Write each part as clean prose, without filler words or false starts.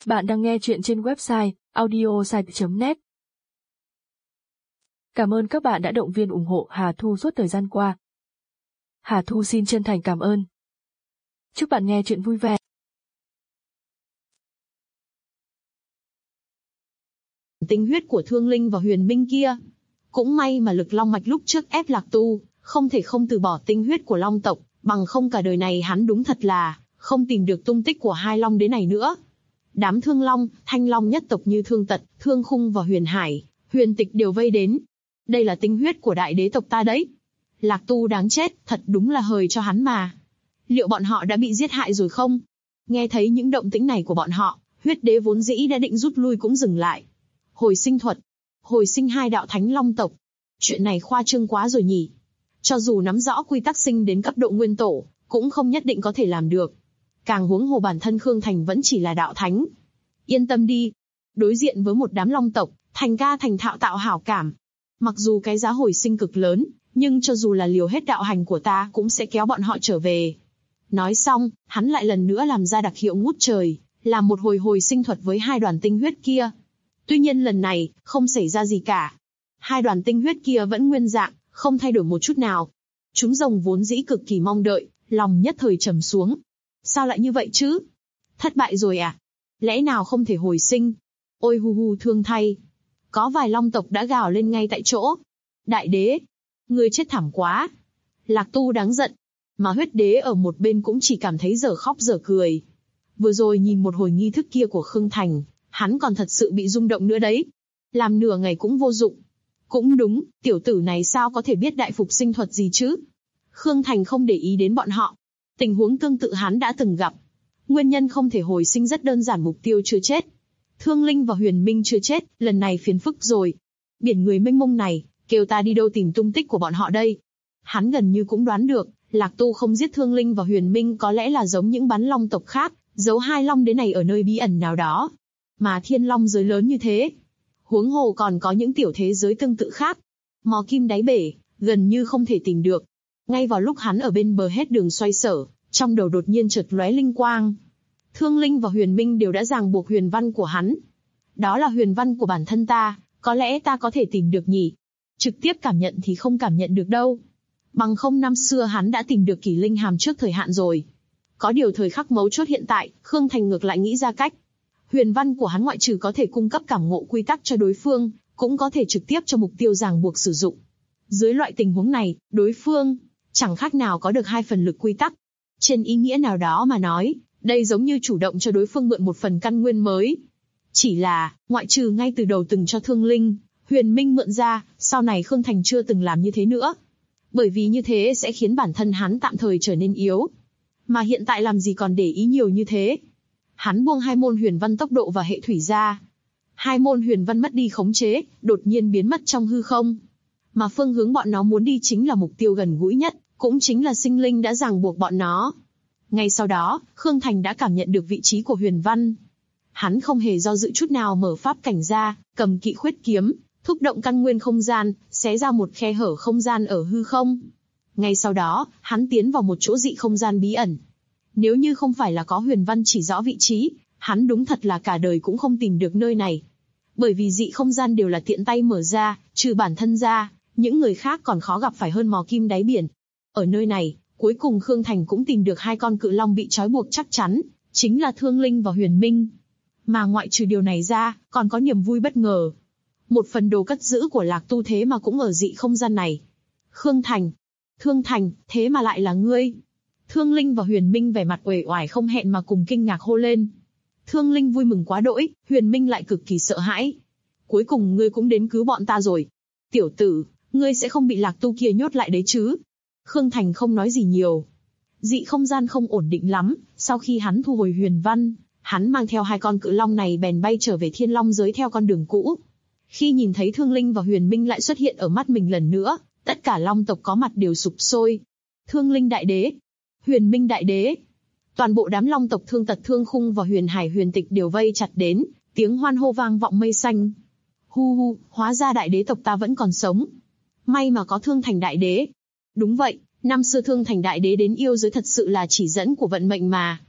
Bạn đang nghe chuyện trên website audiosite.net. Cảm ơn các bạn đã động viên ủng hộ Hà Thu suốt thời gian qua. Hà Thu xin chân thành cảm ơn. Chúc bạn nghe chuyện vui vẻ. Tinh huyết của Thương Linh và Huyền Minh kia. Cũng may mà Lực Long Mạch lúc trước ép Lạc Tu, không thể không từ bỏ tinh huyết của Long tộc, bằng không cả đời này hắn đúng thật là không tìm được tung tích của hai Long đế này nữa. Đám Thương Long, Thanh Long nhất tộc như Thương Tật, Thương Khung và Huyền Hải, Huyền Tịch đều vây đến. Đây là tinh huyết của đại đế tộc ta đấy. Lạc Tu đáng chết, thật đúng là hời cho hắn mà. Liệu bọn họ đã bị giết hại rồi không? Nghe thấy những động tĩnh này của bọn họ, Huyết Đế vốn dĩ đã định rút lui cũng dừng lại. Hồi sinh thuật, hồi sinh hai đạo thánh long tộc. Chuyện này khoa trương quá rồi nhỉ. Cho dù nắm rõ quy tắc sinh đến cấp độ nguyên tổ, cũng không nhất định có thể làm được. Càng huống hồ bản thân Khương Thành vẫn chỉ là đạo thánh. Yên tâm đi. Đối diện với một đám long tộc, Thành ca thành thạo tạo hảo cảm. Mặc dù cái giá hồi sinh cực lớn, nhưng cho dù là liều hết đạo hành của ta cũng sẽ kéo bọn họ trở về. Nói xong, hắn lại lần nữa làm ra đặc hiệu ngút trời, làm một hồi sinh thuật với hai đoàn tinh huyết kia. Tuy nhiên lần này, không xảy ra gì cả. Hai đoàn tinh huyết kia vẫn nguyên dạng, không thay đổi một chút nào. Chúng rồng vốn dĩ cực kỳ mong đợi, lòng nhất thời trầm xuống. Sao lại như vậy chứ? Thất bại rồi à? Lẽ nào không thể hồi sinh? Ôi hu hu thương thay. Có vài long tộc đã gào lên ngay tại chỗ. Đại đế, ngươi chết thảm quá. Lạc Tu đáng giận. Mà Huyết Đế ở một bên cũng chỉ cảm thấy dở khóc dở cười. Vừa rồi nhìn một hồi nghi thức kia của Khương Thành, hắn còn thật sự bị rung động nữa đấy. Làm nửa ngày cũng vô dụng. Cũng đúng, tiểu tử này sao có thể biết đại phục sinh thuật gì chứ? Khương Thành không để ý đến bọn họ. Tình huống tương tự hắn đã từng gặp. Nguyên nhân không thể hồi sinh rất đơn giản, mục tiêu chưa chết. Thương Linh và Huyền Minh chưa chết, lần này phiền phức rồi. Biển người mênh mông này, kêu ta đi đâu tìm tung tích của bọn họ đây? Hắn gần như cũng đoán được, Lạc Tu không giết Thương Linh và Huyền Minh có lẽ là giống những bắn long tộc khác, giấu hai long đế này ở nơi bí ẩn nào đó. Mà thiên long giới lớn như thế. Huống hồ còn có những tiểu thế giới tương tự khác. Mò kim đáy bể, gần như không thể tìm được. Ngay vào lúc hắn ở bên bờ hết đường xoay sở, trong đầu đột nhiên chợt lóe linh quang. Thương Linh và Huyền Minh đều đã ràng buộc huyền văn của hắn. Đó là huyền văn của bản thân ta, có lẽ ta có thể tìm được nhỉ? Trực tiếp cảm nhận thì không cảm nhận được đâu. Bằng không năm xưa hắn đã tìm được Kỷ Linh Hàm trước thời hạn rồi. Có điều thời khắc mấu chốt hiện tại, Khương Thành ngược lại nghĩ ra cách. Huyền văn của hắn ngoại trừ có thể cung cấp cảm ngộ quy tắc cho đối phương, cũng có thể trực tiếp cho mục tiêu ràng buộc sử dụng. Dưới loại tình huống này, đối phương chẳng khác nào có được 2 phần lực quy tắc. Trên ý nghĩa nào đó mà nói, đây giống như chủ động cho đối phương mượn một phần căn nguyên mới. Chỉ là, ngoại trừ ngay từ đầu từng cho Thương Linh, Huyền Minh mượn ra, sau này Khương Thành chưa từng làm như thế nữa. Bởi vì như thế sẽ khiến bản thân hắn tạm thời trở nên yếu. Mà hiện tại làm gì còn để ý nhiều như thế. Hắn buông 2 môn huyền văn tốc độ và hệ thủy ra. 2 môn huyền văn mất đi khống chế, đột nhiên biến mất trong hư không. Mà phương hướng bọn nó muốn đi chính là mục tiêu gần gũi nhất, cũng chính là sinh linh đã ràng buộc bọn nó. Ngay sau đó, Khương Thành đã cảm nhận được vị trí của huyền văn. Hắn không hề do dự chút nào mở pháp cảnh ra, cầm Kỵ Khuyết kiếm, thúc động căn nguyên không gian, xé ra một khe hở không gian ở hư không. Ngay sau đó, hắn tiến vào một chỗ dị không gian bí ẩn. Nếu như không phải là có huyền văn chỉ rõ vị trí, hắn đúng thật là cả đời cũng không tìm được nơi này. Bởi vì dị không gian đều là tiện tay mở ra, trừ bản thân ra, những người khác còn khó gặp phải hơn mò kim đáy biển. Ở nơi này, cuối cùng Khương Thành cũng tìm được 2 con cự long bị trói buộc chắc chắn, chính là Thương Linh và Huyền Minh. Mà ngoại trừ điều này ra, còn có niềm vui bất ngờ. Một phần đồ cất giữ của Lạc Tu thế mà cũng ở dị không gian này. Khương Thành, Thương Thành, thế mà lại là ngươi. Thương Linh và Huyền Minh vẻ mặt uể oải không hẹn mà cùng kinh ngạc hô lên. Thương Linh vui mừng quá đỗi, Huyền Minh lại cực kỳ sợ hãi. Cuối cùng ngươi cũng đến cứu bọn ta rồi. Tiểu tử, ngươi sẽ không bị Lạc Tu kia nhốt lại đấy chứ? Khương Thành không nói gì nhiều. Dị không gian không ổn định lắm, sau khi hắn thu hồi huyền văn, hắn mang theo 2 con cự long này bèn bay trở về Thiên Long giới theo con đường cũ. Khi nhìn thấy Thương Linh và Huyền Minh lại xuất hiện ở mắt mình lần nữa, tất cả long tộc có mặt đều sụp sôi. Thương Linh đại đế, Huyền Minh đại đế. Toàn bộ đám long tộc Thương Tật, Thương Khung và Huyền Hải, Huyền Tịch đều vây chặt đến, tiếng hoan hô vang vọng mây xanh. Hu hu, hóa ra đại đế tộc ta vẫn còn sống. May mà có Thương Thành đại đế. Đúng vậy, năm xưa Thương Thành đại đế đến yêu giới thật sự là chỉ dẫn của vận mệnh mà.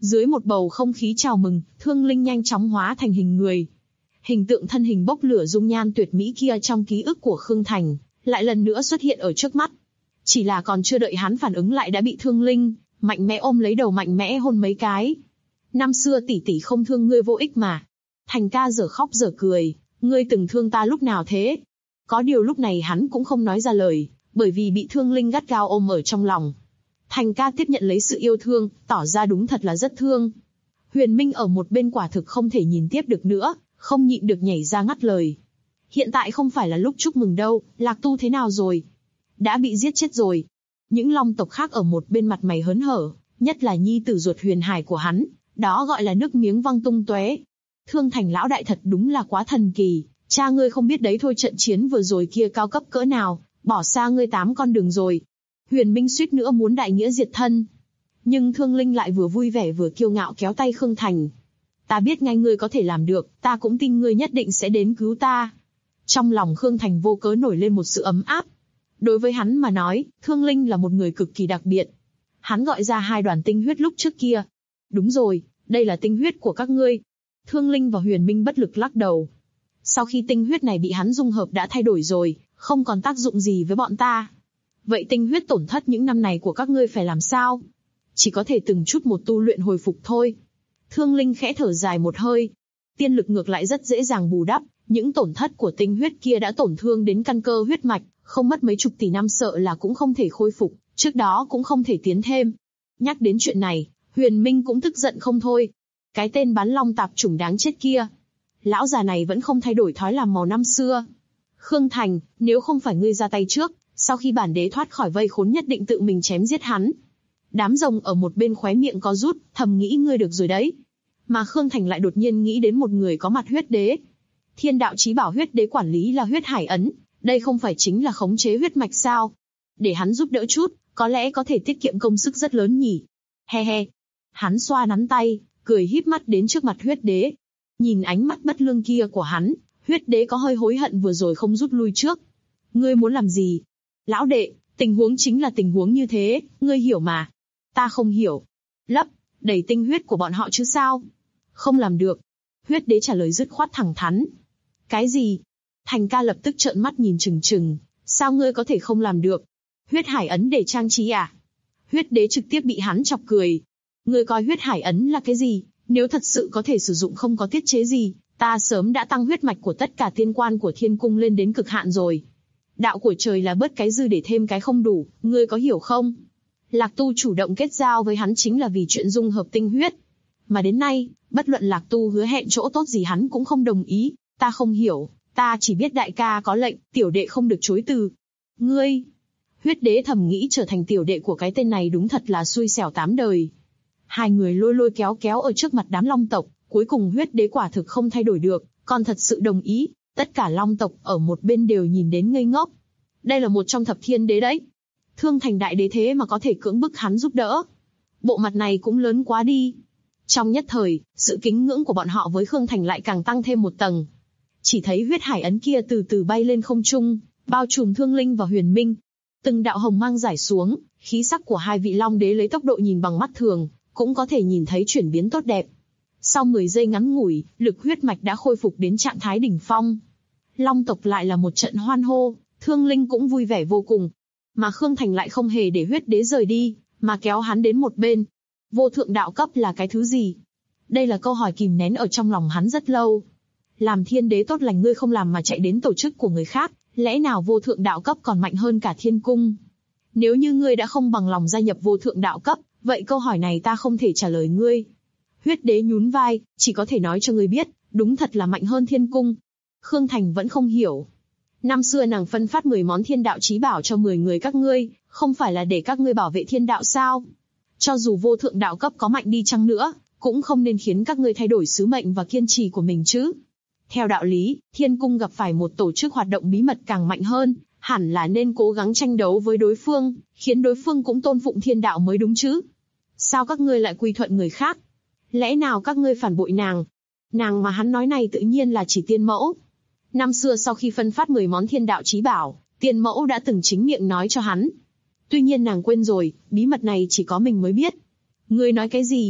Dưới một bầu không khí chào mừng, Thương Linh nhanh chóng hóa thành hình người. Hình tượng thân hình bốc lửa dung nhan tuyệt mỹ kia trong ký ức của Khương Thành, lại lần nữa xuất hiện ở trước mắt. Chỉ là còn chưa đợi hắn phản ứng lại đã bị Thương Linh mạnh mẽ ôm lấy đầu mạnh mẽ hôn mấy cái. Năm xưa tỷ tỷ không thương ngươi vô ích mà. Thành ca giờ khóc giờ cười, ngươi từng thương ta lúc nào thế? Có điều lúc này hắn cũng không nói ra lời, bởi vì bị Thương Linh gắt gao ôm ở trong lòng. Thành ca tiếp nhận lấy sự yêu thương, tỏ ra đúng thật là rất thương. Huyền Minh ở một bên quả thực không thể nhìn tiếp được nữa, không nhịn được nhảy ra ngắt lời. Hiện tại không phải là lúc chúc mừng đâu, Lạc Tu thế nào rồi? Đã bị giết chết rồi. Những long tộc khác ở một bên mặt mày hớn hở, nhất là nhi tử ruột Huyền Hải của hắn, đó gọi là nước miếng văng tung tóe. Thương Thành lão đại thật đúng là quá thần kỳ, cha ngươi không biết đấy thôi, trận chiến vừa rồi kia cao cấp cỡ nào, bỏ xa ngươi 8 con đường rồi. Huyền Minh suýt nữa muốn đại nghĩa diệt thân. Nhưng Thương Linh lại vừa vui vẻ vừa kiêu ngạo kéo tay Khương Thành. Ta biết ngay ngươi có thể làm được, ta cũng tin ngươi nhất định sẽ đến cứu ta. Trong lòng Khương Thành vô cớ nổi lên một sự ấm áp. Đối với hắn mà nói, Thương Linh là một người cực kỳ đặc biệt. Hắn gọi ra 2 đoàn tinh huyết lúc trước kia. Đúng rồi, đây là tinh huyết của các ngươi. Thương Linh và Huyền Minh bất lực lắc đầu. Sau khi tinh huyết này bị hắn dung hợp đã thay đổi rồi, không còn tác dụng gì với bọn ta. Vậy tinh huyết tổn thất những năm này của các ngươi phải làm sao? Chỉ có thể từng chút một tu luyện hồi phục thôi. Thương Linh khẽ thở dài một hơi. Tiên lực ngược lại rất dễ dàng bù đắp, những tổn thất của tinh huyết kia đã tổn thương đến căn cơ huyết mạch, không mất mấy chục tỷ năm sợ là cũng không thể khôi phục, trước đó cũng không thể tiến thêm. Nhắc đến chuyện này, Huyền Minh cũng tức giận không thôi. Cái tên bán long tạp chủng đáng chết kia. Lão già này vẫn không thay đổi thói làm màu năm xưa. Khương Thành, nếu không phải ngươi ra tay trước, sau khi bản đế thoát khỏi vây khốn nhất định tự mình chém giết hắn. Đám rồng ở một bên khóe miệng có rút, thầm nghĩ ngươi được rồi đấy. Mà Khương Thành lại đột nhiên nghĩ đến một người có mặt huyết đế. Thiên đạo chí bảo huyết đế quản lý là huyết hải ấn, đây không phải chính là khống chế huyết mạch sao? Để hắn giúp đỡ chút, có lẽ có thể tiết kiệm công sức rất lớn nhỉ. He he. Hắn xoa nắn tay, cười híp mắt đến trước mặt huyết đế. Nhìn ánh mắt bất lương kia của hắn, huyết đế có hơi hối hận vừa rồi không rút lui trước. Ngươi muốn làm gì? Lão đệ, tình huống chính là tình huống như thế, ngươi hiểu mà. Ta không hiểu. Lấp, đầy tinh huyết của bọn họ chứ sao? Không làm được. Huyết đế trả lời dứt khoát thẳng thắn. Cái gì? Thành ca lập tức trợn mắt nhìn trừng trừng. Sao ngươi có thể không làm được? Huyết hải ấn để trang trí à? Huyết đế trực tiếp bị hắn chọc cười. Ngươi coi huyết hải ấn là cái gì? Nếu thật sự có thể sử dụng không có tiết chế gì, ta sớm đã tăng huyết mạch của tất cả tiên quan của thiên cung lên đến cực hạn rồi. Đạo của trời là bớt cái dư để thêm cái không đủ, ngươi có hiểu không? Lạc Tu chủ động kết giao với hắn chính là vì chuyện dung hợp tinh huyết. Mà đến nay, bất luận Lạc Tu hứa hẹn chỗ tốt gì hắn cũng không đồng ý, ta không hiểu, ta chỉ biết đại ca có lệnh, tiểu đệ không được chối từ. Ngươi! Huyết đế thầm nghĩ trở thành tiểu đệ của cái tên này đúng thật là xui xẻo 8 đời. Hai người lôi lôi kéo kéo ở trước mặt đám long tộc, cuối cùng huyết đế quả thực không thay đổi được, còn thật sự đồng ý, tất cả long tộc ở một bên đều nhìn đến ngây ngốc. Đây là một trong thập thiên đế đấy. Thương Thành đại đế thế mà có thể cưỡng bức hắn giúp đỡ. Bộ mặt này cũng lớn quá đi. Trong nhất thời, sự kính ngưỡng của bọn họ với Khương Thành lại càng tăng thêm một tầng. Chỉ thấy huyết hải ấn kia từ từ bay lên không trung, bao trùm Thương Linh và Huyền Minh. Từng đạo hồng mang rải xuống, khí sắc của hai vị long đế lấy tốc độ nhìn bằng mắt thường, cũng có thể nhìn thấy chuyển biến tốt đẹp. Sau 10 giây ngắn ngủi, lực huyết mạch đã khôi phục đến trạng thái đỉnh phong. Long tộc lại là một trận hoan hô, Thương Linh cũng vui vẻ vô cùng. Mà Khương Thành lại không hề để huyết đế rời đi, mà kéo hắn đến một bên. Vô thượng đạo cấp là cái thứ gì? Đây là câu hỏi kìm nén ở trong lòng hắn rất lâu. Làm thiên đế tốt lành ngươi không làm mà chạy đến tổ chức của người khác, lẽ nào vô thượng đạo cấp còn mạnh hơn cả thiên cung? Nếu như ngươi đã không bằng lòng gia nhập vô thượng đạo cấp, vậy câu hỏi này ta không thể trả lời ngươi. Huyết đế nhún vai, chỉ có thể nói cho ngươi biết, đúng thật là mạnh hơn thiên cung. Khương Thành vẫn không hiểu. Năm xưa nàng phân phát 10 món thiên đạo chí bảo cho 10 người các ngươi, không phải là để các ngươi bảo vệ thiên đạo sao? Cho dù vô thượng đạo cấp có mạnh đi chăng nữa, cũng không nên khiến các ngươi thay đổi sứ mệnh và kiên trì của mình chứ. Theo đạo lý, thiên cung gặp phải một tổ chức hoạt động bí mật càng mạnh hơn, hẳn là nên cố gắng tranh đấu với đối phương, khiến đối phương cũng tôn phụng thiên đạo mới đúng chứ. Sao các ngươi lại quy thuận người khác? Lẽ nào các ngươi phản bội nàng? Nàng mà hắn nói này tự nhiên là chỉ tiên mẫu. Năm xưa sau khi phân phát 10 món thiên đạo chí bảo, tiên mẫu đã từng chính miệng nói cho hắn. Tuy nhiên nàng quên rồi, bí mật này chỉ có mình mới biết. Ngươi nói cái gì?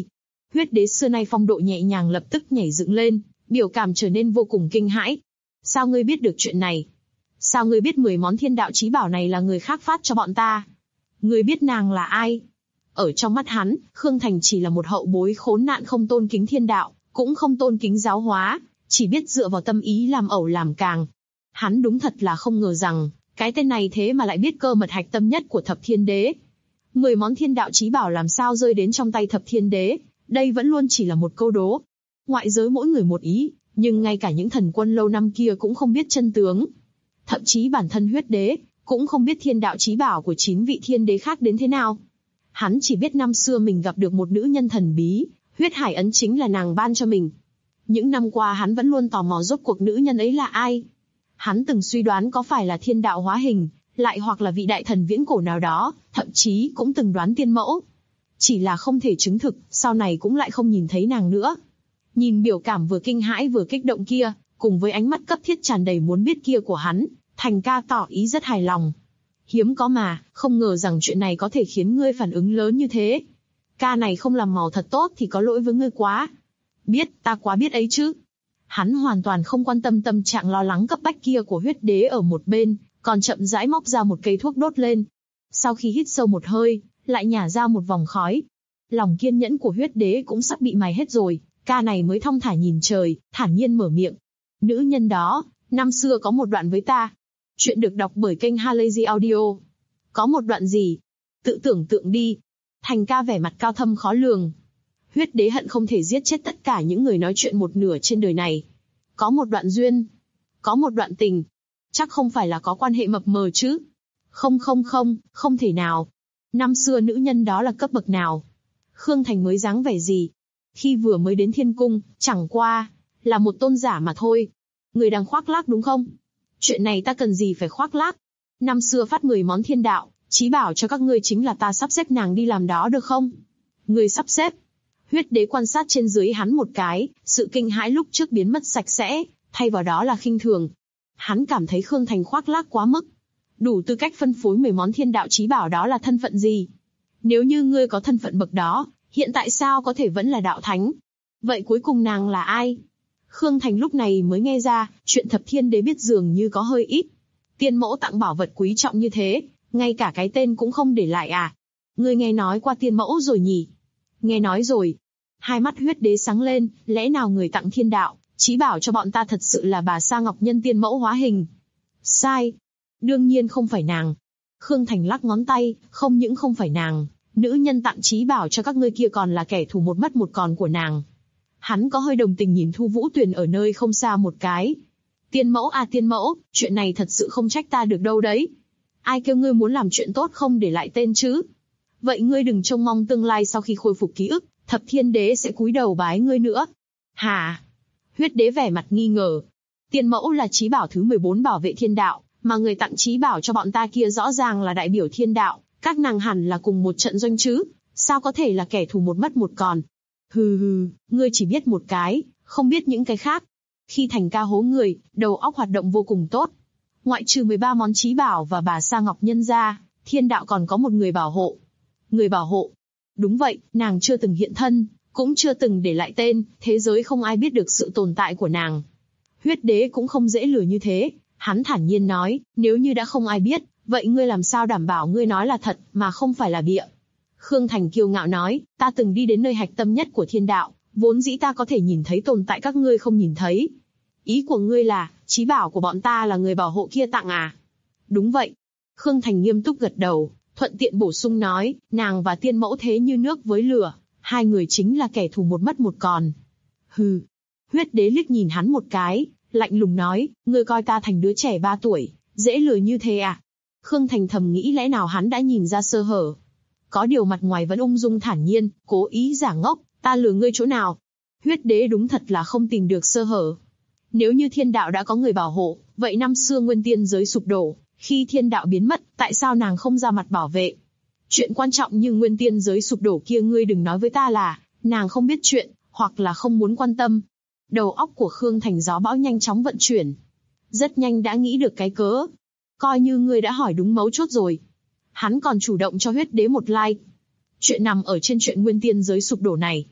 Huyết đế xưa nay phong độ nhẹ nhàng lập tức nhảy dựng lên, biểu cảm trở nên vô cùng kinh hãi. Sao ngươi biết được chuyện này? Sao ngươi biết 10 món thiên đạo chí bảo này là người khác phát cho bọn ta? Ngươi biết nàng là ai? Ở trong mắt hắn, Khương Thành chỉ là một hậu bối khốn nạn, không tôn kính thiên đạo, cũng không tôn kính giáo hóa, chỉ biết dựa vào tâm ý làm ẩu làm càng. Hắn đúng thật là không ngờ rằng, cái tên này thế mà lại biết cơ mật hạch tâm nhất của Thập Thiên Đế. 10 món thiên đạo chí bảo làm sao rơi đến trong tay Thập Thiên Đế, đây vẫn luôn chỉ là một câu đố. Ngoại giới mỗi người một ý, nhưng ngay cả những thần quân lâu năm kia cũng không biết chân tướng. Thậm chí bản thân Huyết Đế cũng không biết thiên đạo chí bảo của 9 vị thiên đế khác đến thế nào. Hắn chỉ biết năm xưa mình gặp được một nữ nhân thần bí, huyết hải ấn chính là nàng ban cho mình. Những năm qua hắn vẫn luôn tò mò rốt cuộc nữ nhân ấy là ai. Hắn từng suy đoán có phải là thiên đạo hóa hình, lại hoặc là vị đại thần viễn cổ nào đó, thậm chí cũng từng đoán tiên mẫu. Chỉ là không thể chứng thực, sau này cũng lại không nhìn thấy nàng nữa. Nhìn biểu cảm vừa kinh hãi vừa kích động kia, cùng với ánh mắt cấp thiết tràn đầy muốn biết kia của hắn, Thành ca tỏ ý rất hài lòng. Hiếm có mà, không ngờ rằng chuyện này có thể khiến ngươi phản ứng lớn như thế. Ca này không làm màu thật tốt thì có lỗi với ngươi quá. Biết, ta quá biết ấy chứ. Hắn hoàn toàn không quan tâm tâm trạng lo lắng cấp bách kia của Huyết Đế ở một bên, còn chậm rãi móc ra một cây thuốc đốt lên. Sau khi hít sâu một hơi, lại nhả ra một vòng khói. Lòng kiên nhẫn của Huyết Đế cũng sắp bị mài hết rồi, ca này mới thong thả nhìn trời, thản nhiên mở miệng. Nữ nhân đó, năm xưa có một đoạn với ta. Chuyện được đọc bởi kênh Halazy Audio. Có một đoạn gì? Tự tưởng tượng đi. Thành ca vẻ mặt cao thâm khó lường. Huyết Đế hận không thể giết chết tất cả những người nói chuyện một nửa trên đời này. Có một đoạn duyên. Có một đoạn tình. Chắc không phải là có quan hệ mập mờ chứ? Không thể nào. Năm xưa nữ nhân đó là cấp bậc nào? Khương Thành mới dáng vẻ gì? Khi vừa mới đến thiên cung, chẳng qua là một tôn giả mà thôi. Người đang khoác lác đúng không? Chuyện này ta cần gì phải khoác lác? Năm xưa phát 10 món thiên đạo chí bảo cho các ngươi chính là ta sắp xếp nàng đi làm đó được không? Ngươi sắp xếp? Huyết Đế quan sát trên dưới hắn một cái, sự kinh hãi lúc trước biến mất sạch sẽ, thay vào đó là khinh thường. Hắn cảm thấy Khương Thành khoác lác quá mức. Đủ tư cách phân phối 10 món thiên đạo chí bảo đó là thân phận gì? Nếu như ngươi có thân phận bậc đó, hiện tại sao có thể vẫn là đạo thánh? Vậy cuối cùng nàng là ai? Khương Thành lúc này mới nghe ra, chuyện Thập Thiên Đế biết dường như có hơi ít. Tiên mẫu tặng bảo vật quý trọng như thế, ngay cả cái tên cũng không để lại à? Ngươi nghe nói qua tiên mẫu rồi nhỉ? Nghe nói rồi. Hai mắt Huyết Đế sáng lên, lẽ nào người tặng thiên đạo chí bảo cho bọn ta thật sự là bà Sa Ngọc Nhân tiên mẫu hóa hình? Sai. Đương nhiên không phải nàng. Khương Thành lắc ngón tay, không những không phải nàng, nữ nhân tặng chí bảo cho các ngươi kia còn là kẻ thù một mất một còn của nàng. Hắn có hơi đồng tình nhìn Thu Vũ Tuyền ở nơi không xa một cái. Tiên mẫu à tiên mẫu, chuyện này thật sự không trách ta được đâu đấy. Ai kêu ngươi muốn làm chuyện tốt không để lại tên chứ? Vậy ngươi đừng trông mong tương lai sau khi khôi phục ký ức, Thập Thiên Đế sẽ cúi đầu bái ngươi nữa. Hả? Huyết Đế vẻ mặt nghi ngờ. Tiên mẫu là chí bảo thứ 14 bảo vệ thiên đạo, mà người tặng chí bảo cho bọn ta kia rõ ràng là đại biểu thiên đạo, các nàng hẳn là cùng một trận doanh chứ, sao có thể là kẻ thù một mất một còn? Hừ, ngươi chỉ biết một cái, không biết những cái khác. Khi Thành ca hố người, đầu óc hoạt động vô cùng tốt. Ngoại trừ 13 món chí bảo và bà Sa Ngọc Nhân ra, thiên đạo còn có một người bảo hộ. Người bảo hộ? Đúng vậy, nàng chưa từng hiện thân, cũng chưa từng để lại tên, thế giới không ai biết được sự tồn tại của nàng. Huyết Đế cũng không dễ lừa như thế, hắn thản nhiên nói, nếu như đã không ai biết, vậy ngươi làm sao đảm bảo ngươi nói là thật, mà không phải là bịa? Khương Thành kiêu ngạo nói, ta từng đi đến nơi hạch tâm nhất của thiên đạo, vốn dĩ ta có thể nhìn thấy tồn tại các ngươi không nhìn thấy. Ý của ngươi là, chí bảo của bọn ta là người bảo hộ kia tặng à? Đúng vậy. Khương Thành nghiêm túc gật đầu, thuận tiện bổ sung nói, nàng và tiên mẫu thế như nước với lửa, hai người chính là kẻ thù một mất một còn. Hừ. Huyết Đế liếc nhìn hắn một cái, lạnh lùng nói, ngươi coi ta thành đứa trẻ 3 tuổi, dễ lừa như thế à? Khương Thành thầm nghĩ lẽ nào hắn đã nhìn ra sơ hở. Có điều mặt ngoài vẫn ung dung thản nhiên, cố ý giả ngốc, ta lừa ngươi chỗ nào? Huyết Đế đúng thật là không tìm được sơ hở. Nếu như thiên đạo đã có người bảo hộ, vậy năm xưa nguyên tiên giới sụp đổ, khi thiên đạo biến mất, tại sao nàng không ra mặt bảo vệ? Chuyện quan trọng như nguyên tiên giới sụp đổ kia ngươi đừng nói với ta là, nàng không biết chuyện, hoặc là không muốn quan tâm. Đầu óc của Khương Thành gió bão nhanh chóng vận chuyển. Rất nhanh đã nghĩ được cái cớ. Coi như ngươi đã hỏi đúng mấu chốt rồi. Hắn còn chủ động cho Huyết Đế một like. Chuyện nằm ở trên chuyện nguyên tiên giới sụp đổ này.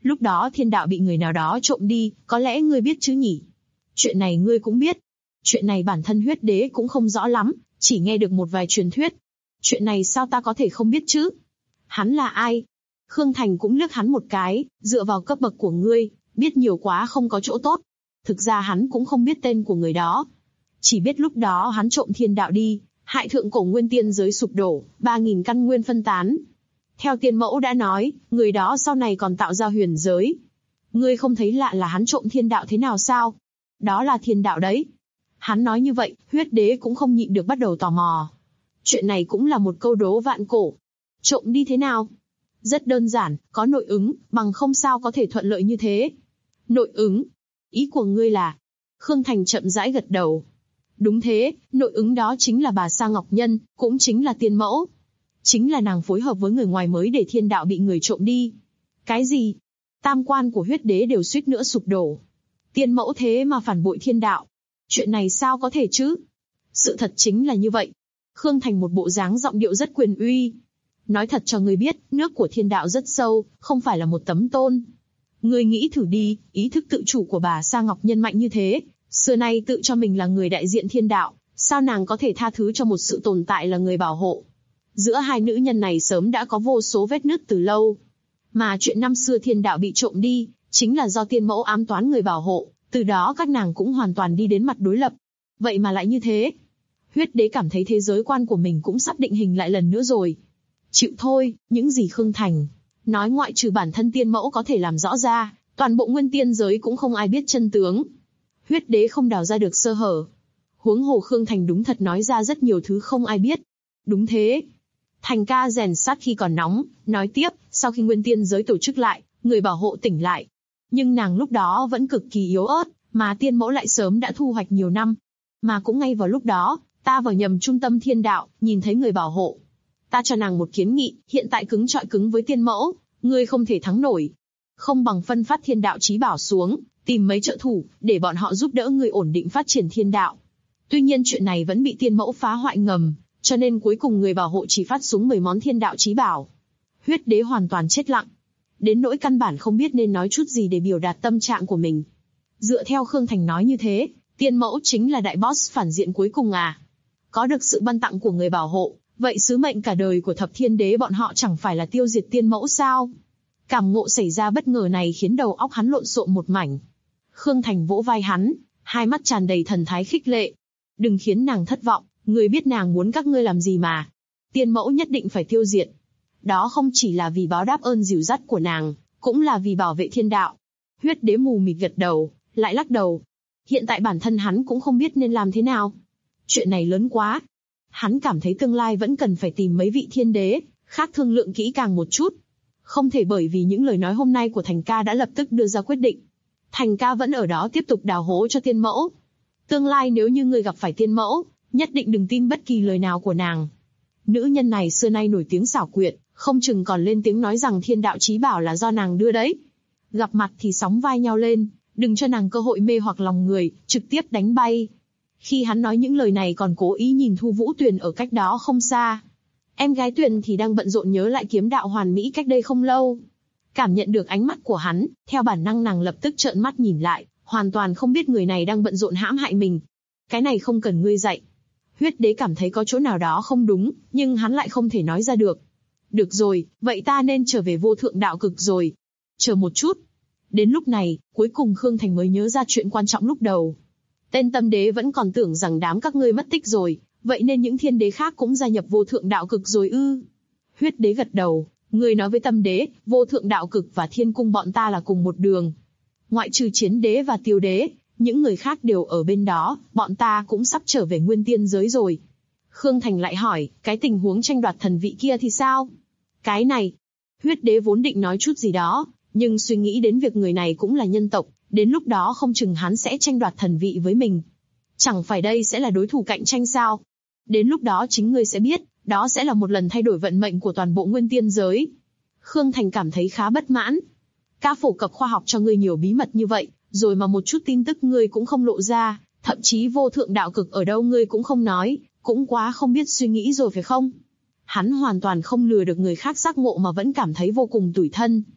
Lúc đó thiên đạo bị người nào đó trộm đi, có lẽ ngươi biết chứ nhỉ? Chuyện này ngươi cũng biết. Chuyện này bản thân huyết đế cũng không rõ lắm, chỉ nghe được một vài truyền thuyết. Chuyện này sao ta có thể không biết chứ? Hắn là ai? Khương Thành cũng liếc hắn một cái, dựa vào cấp bậc của ngươi, biết nhiều quá không có chỗ tốt. Thực ra hắn cũng không biết tên của người đó. Chỉ biết lúc đó hắn trộm thiên đạo đi, hại thượng cổ nguyên tiên giới sụp đổ, 3.000 căn nguyên phân tán. Theo tiên mẫu đã nói, người đó sau này còn tạo ra huyền giới. Ngươi không thấy lạ là hắn trộm thiên đạo thế nào sao? Đó là thiên đạo đấy. Hắn nói như vậy, huyết đế cũng không nhịn được bắt đầu tò mò. Chuyện này cũng là một câu đố vạn cổ. Trộm đi thế nào? Rất đơn giản, có nội ứng, bằng không sao có thể thuận lợi như thế. Nội ứng? Ý của ngươi là? Khương Thành chậm rãi gật đầu. Đúng thế, nội ứng đó chính là bà Sa Ngọc Nhân, cũng chính là tiên mẫu. Chính là nàng phối hợp với người ngoài mới để thiên đạo bị người trộm đi. Cái gì? Tam quan của huyết đế đều suýt nữa sụp đổ. Tiên mẫu thế mà phản bội thiên đạo. Chuyện này sao có thể chứ? Sự thật chính là như vậy. Khương Thành một bộ dáng giọng điệu rất quyền uy. Nói thật cho ngươi biết, nước của thiên đạo rất sâu, không phải là một tấm tôn. Ngươi nghĩ thử đi, ý thức tự chủ của bà Sa Ngọc Nhân mạnh như thế, xưa nay tự cho mình là người đại diện thiên đạo, sao nàng có thể tha thứ cho một sự tồn tại là người bảo hộ? Giữa hai nữ nhân này sớm đã có vô số vết nứt từ lâu. Mà chuyện năm xưa thiên đạo bị trộm đi, chính là do tiên mẫu ám toán người bảo hộ, từ đó các nàng cũng hoàn toàn đi đến mặt đối lập. Vậy mà lại như thế. Huyết đế cảm thấy thế giới quan của mình cũng sắp định hình lại lần nữa rồi. Chịu thôi, những gì Khương Thành nói ngoại trừ bản thân tiên mẫu có thể làm rõ ra, toàn bộ nguyên tiên giới cũng không ai biết chân tướng. Huyết đế không đào ra được sơ hở. Huống hồ Khương Thành đúng thật nói ra rất nhiều thứ không ai biết. Đúng thế. Thành ca rèn sắt khi còn nóng, nói tiếp, sau khi nguyên tiên giới tổ chức lại, người bảo hộ tỉnh lại. Nhưng nàng lúc đó vẫn cực kỳ yếu ớt, mà tiên mẫu lại sớm đã thu hoạch nhiều năm. Mà cũng ngay vào lúc đó, ta vào nhầm trung tâm thiên đạo, nhìn thấy người bảo hộ. Ta cho nàng một kiến nghị, hiện tại cứng trọi cứng với tiên mẫu, ngươi không thể thắng nổi. Không bằng phân phát thiên đạo chí bảo xuống, tìm mấy trợ thủ, để bọn họ giúp đỡ ngươi ổn định phát triển thiên đạo. Tuy nhiên chuyện này vẫn bị tiên mẫu phá hoại ngầm, cho nên cuối cùng người bảo hộ chỉ phát xuống 10 món thiên đạo chí bảo. Huyết đế hoàn toàn chết lặng. Đến nỗi căn bản không biết nên nói chút gì để biểu đạt tâm trạng của mình. Dựa theo Khương Thành nói như thế, tiên mẫu chính là đại boss phản diện cuối cùng à? Có được sự ban tặng của người bảo hộ, vậy sứ mệnh cả đời của thập thiên đế bọn họ chẳng phải là tiêu diệt tiên mẫu sao? Cảm ngộ xảy ra bất ngờ này khiến đầu óc hắn lộn xộn một mảnh. Khương Thành vỗ vai hắn, hai mắt tràn đầy thần thái khích lệ. Đừng khiến nàng thất vọng, ngươi biết nàng muốn các ngươi làm gì mà. Tiên mẫu nhất định phải tiêu diệt. Đó không chỉ là vì báo đáp ơn dìu dắt của nàng, cũng là vì bảo vệ thiên đạo. Huyết đế mù mịt gật đầu, lại lắc đầu. Hiện tại bản thân hắn cũng không biết nên làm thế nào. Chuyện này lớn quá. Hắn cảm thấy tương lai vẫn cần phải tìm mấy vị thiên đế, khác thương lượng kỹ càng một chút. Không thể bởi vì những lời nói hôm nay của Thành ca đã lập tức đưa ra quyết định. Thành ca vẫn ở đó tiếp tục đào hố cho tiên mẫu. Tương lai nếu như ngươi gặp phải tiên mẫu, nhất định đừng tin bất kỳ lời nào của nàng. Nữ nhân này xưa nay nổi tiếng xảo quyệt, không chừng còn lên tiếng nói rằng thiên đạo chí bảo là do nàng đưa đấy. Gặp mặt thì sóng vai nhau lên, đừng cho nàng cơ hội mê hoặc lòng người, trực tiếp đánh bay. Khi hắn nói những lời này còn cố ý nhìn Thu Vũ Tuyền ở cách đó không xa. Em gái Tuyền thì đang bận rộn nhớ lại kiếm đạo hoàn mỹ cách đây không lâu. Cảm nhận được ánh mắt của hắn, theo bản năng nàng lập tức trợn mắt nhìn lại, hoàn toàn không biết người này đang bận rộn hãm hại mình. Cái này không cần ngươi dạy. Huyết đế cảm thấy có chỗ nào đó không đúng, nhưng hắn lại không thể nói ra được. Được rồi, vậy ta nên trở về vô thượng đạo cực rồi. Chờ một chút. Đến lúc này, cuối cùng Khương Thành mới nhớ ra chuyện quan trọng lúc đầu. Tên tâm đế vẫn còn tưởng rằng đám các ngươi mất tích rồi, vậy nên những thiên đế khác cũng gia nhập vô thượng đạo cực rồi ư? Huyết đế gật đầu, ngươi nói với tâm đế, vô thượng đạo cực và thiên cung bọn ta là cùng một đường. Ngoại trừ chiến đế và tiêu đế, những người khác đều ở bên đó, bọn ta cũng sắp trở về nguyên tiên giới rồi. Khương Thành lại hỏi, cái tình huống tranh đoạt thần vị kia thì sao? Cái này, huyết đế vốn định nói chút gì đó, nhưng suy nghĩ đến việc người này cũng là nhân tộc, đến lúc đó không chừng hắn sẽ tranh đoạt thần vị với mình. Chẳng phải đây sẽ là đối thủ cạnh tranh sao? Đến lúc đó chính ngươi sẽ biết, đó sẽ là một lần thay đổi vận mệnh của toàn bộ nguyên tiên giới. Khương Thành cảm thấy khá bất mãn. Ca phổ cập khoa học cho ngươi nhiều bí mật như vậy, rồi mà một chút tin tức ngươi cũng không lộ ra, thậm chí vô thượng đạo cực ở đâu ngươi cũng không nói, cũng quá không biết suy nghĩ rồi phải không? Hắn hoàn toàn không lừa được người khác giác ngộ mà vẫn cảm thấy vô cùng tủi thân.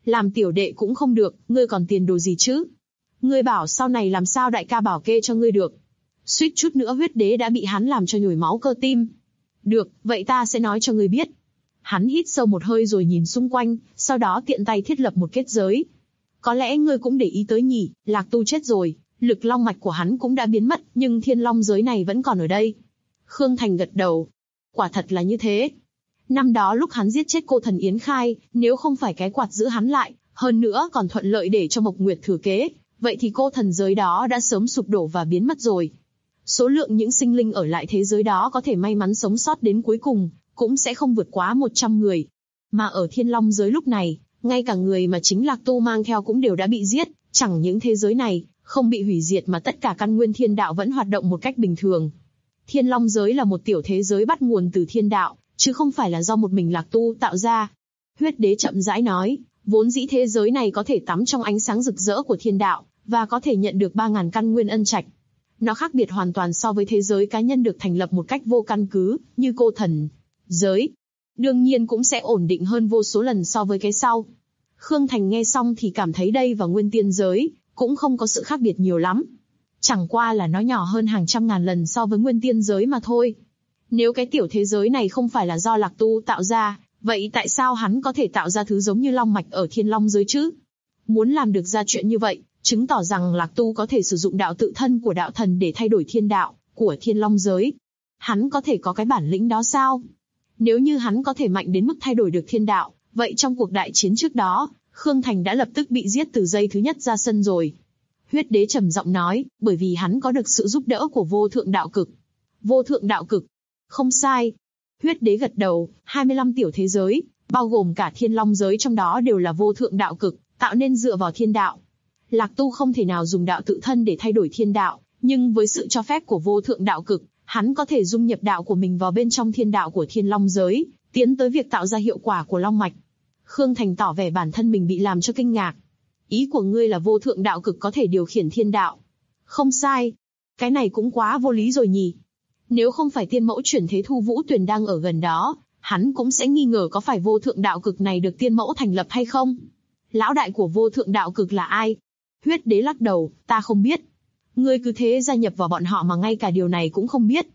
Làm tiểu đệ cũng không được, ngươi còn tiền đồ gì chứ? Ngươi bảo sau này làm sao đại ca bảo kê cho ngươi được? Suýt chút nữa huyết đế đã bị hắn làm cho nhồi máu cơ tim. Được, vậy ta sẽ nói cho ngươi biết. Hắn hít sâu một hơi rồi nhìn xung quanh, sau đó tiện tay thiết lập một kết giới. Có lẽ ngươi cũng để ý tới nhỉ, Lạc Tu chết rồi, lực long mạch của hắn cũng đã biến mất, nhưng thiên long giới này vẫn còn ở đây. Khương Thành gật đầu. Quả thật là như thế. Năm đó lúc hắn giết chết cô thần Yến Khai, nếu không phải cái quạt giữ hắn lại, hơn nữa còn thuận lợi để cho Mộc Nguyệt thừa kế, vậy thì cô thần giới đó đã sớm sụp đổ và biến mất rồi. Số lượng những sinh linh ở lại thế giới đó có thể may mắn sống sót đến cuối cùng, cũng sẽ không vượt quá 100 người. Mà ở thiên long giới lúc này, ngay cả người mà chính Lạc Tu mang theo cũng đều đã bị giết, chẳng những thế giới này không bị hủy diệt mà tất cả căn nguyên thiên đạo vẫn hoạt động một cách bình thường. Thiên long giới là một tiểu thế giới bắt nguồn từ thiên đạo, chứ không phải là do một mình Lạc Tu tạo ra. Huyết đế chậm rãi nói, vốn dĩ thế giới này có thể tắm trong ánh sáng rực rỡ của thiên đạo, và có thể nhận được 3.000 căn nguyên ân trạch. Nó khác biệt hoàn toàn so với thế giới cá nhân được thành lập một cách vô căn cứ, như cô thần giới. Đương nhiên cũng sẽ ổn định hơn vô số lần so với cái sau. Khương Thành nghe xong thì cảm thấy đây và nguyên tiên giới cũng không có sự khác biệt nhiều lắm. Chẳng qua là nó nhỏ hơn hàng trăm ngàn lần so với nguyên tiên giới mà thôi. Nếu cái tiểu thế giới này không phải là do Lạc Tu tạo ra, vậy tại sao hắn có thể tạo ra thứ giống như long mạch ở thiên long giới chứ? Muốn làm được ra chuyện như vậy, chứng tỏ rằng Lạc Tu có thể sử dụng đạo tự thân của đạo thần để thay đổi thiên đạo của thiên long giới. Hắn có thể có cái bản lĩnh đó sao? Nếu như hắn có thể mạnh đến mức thay đổi được thiên đạo, vậy trong cuộc đại chiến trước đó, Khương Thành đã lập tức bị giết từ giây thứ nhất ra sân rồi. Huyết đế trầm giọng nói, bởi vì hắn có được sự giúp đỡ của vô thượng đạo cực. Vô thượng đạo cực? Không sai. Huyết đế gật đầu, 25 tiểu thế giới, bao gồm cả thiên long giới trong đó đều là vô thượng đạo cực, tạo nên dựa vào thiên đạo. Lạc Tu không thể nào dùng đạo tự thân để thay đổi thiên đạo, nhưng với sự cho phép của vô thượng đạo cực, hắn có thể dung nhập đạo của mình vào bên trong thiên đạo của thiên long giới, tiến tới việc tạo ra hiệu quả của long mạch. Khương Thành tỏ vẻ bản thân mình bị làm cho kinh ngạc. Ý của ngươi là vô thượng đạo cực có thể điều khiển thiên đạo? Không sai. Cái này cũng quá vô lý rồi nhỉ. Nếu không phải tiên mẫu chuyển thế Thu Vũ Tuyền đang ở gần đó, hắn cũng sẽ nghi ngờ có phải vô thượng đạo cực này được tiên mẫu thành lập hay không. Lão đại của vô thượng đạo cực là ai? Huyết đế lắc đầu, ta không biết. Ngươi cứ thế gia nhập vào bọn họ mà ngay cả điều này cũng không biết.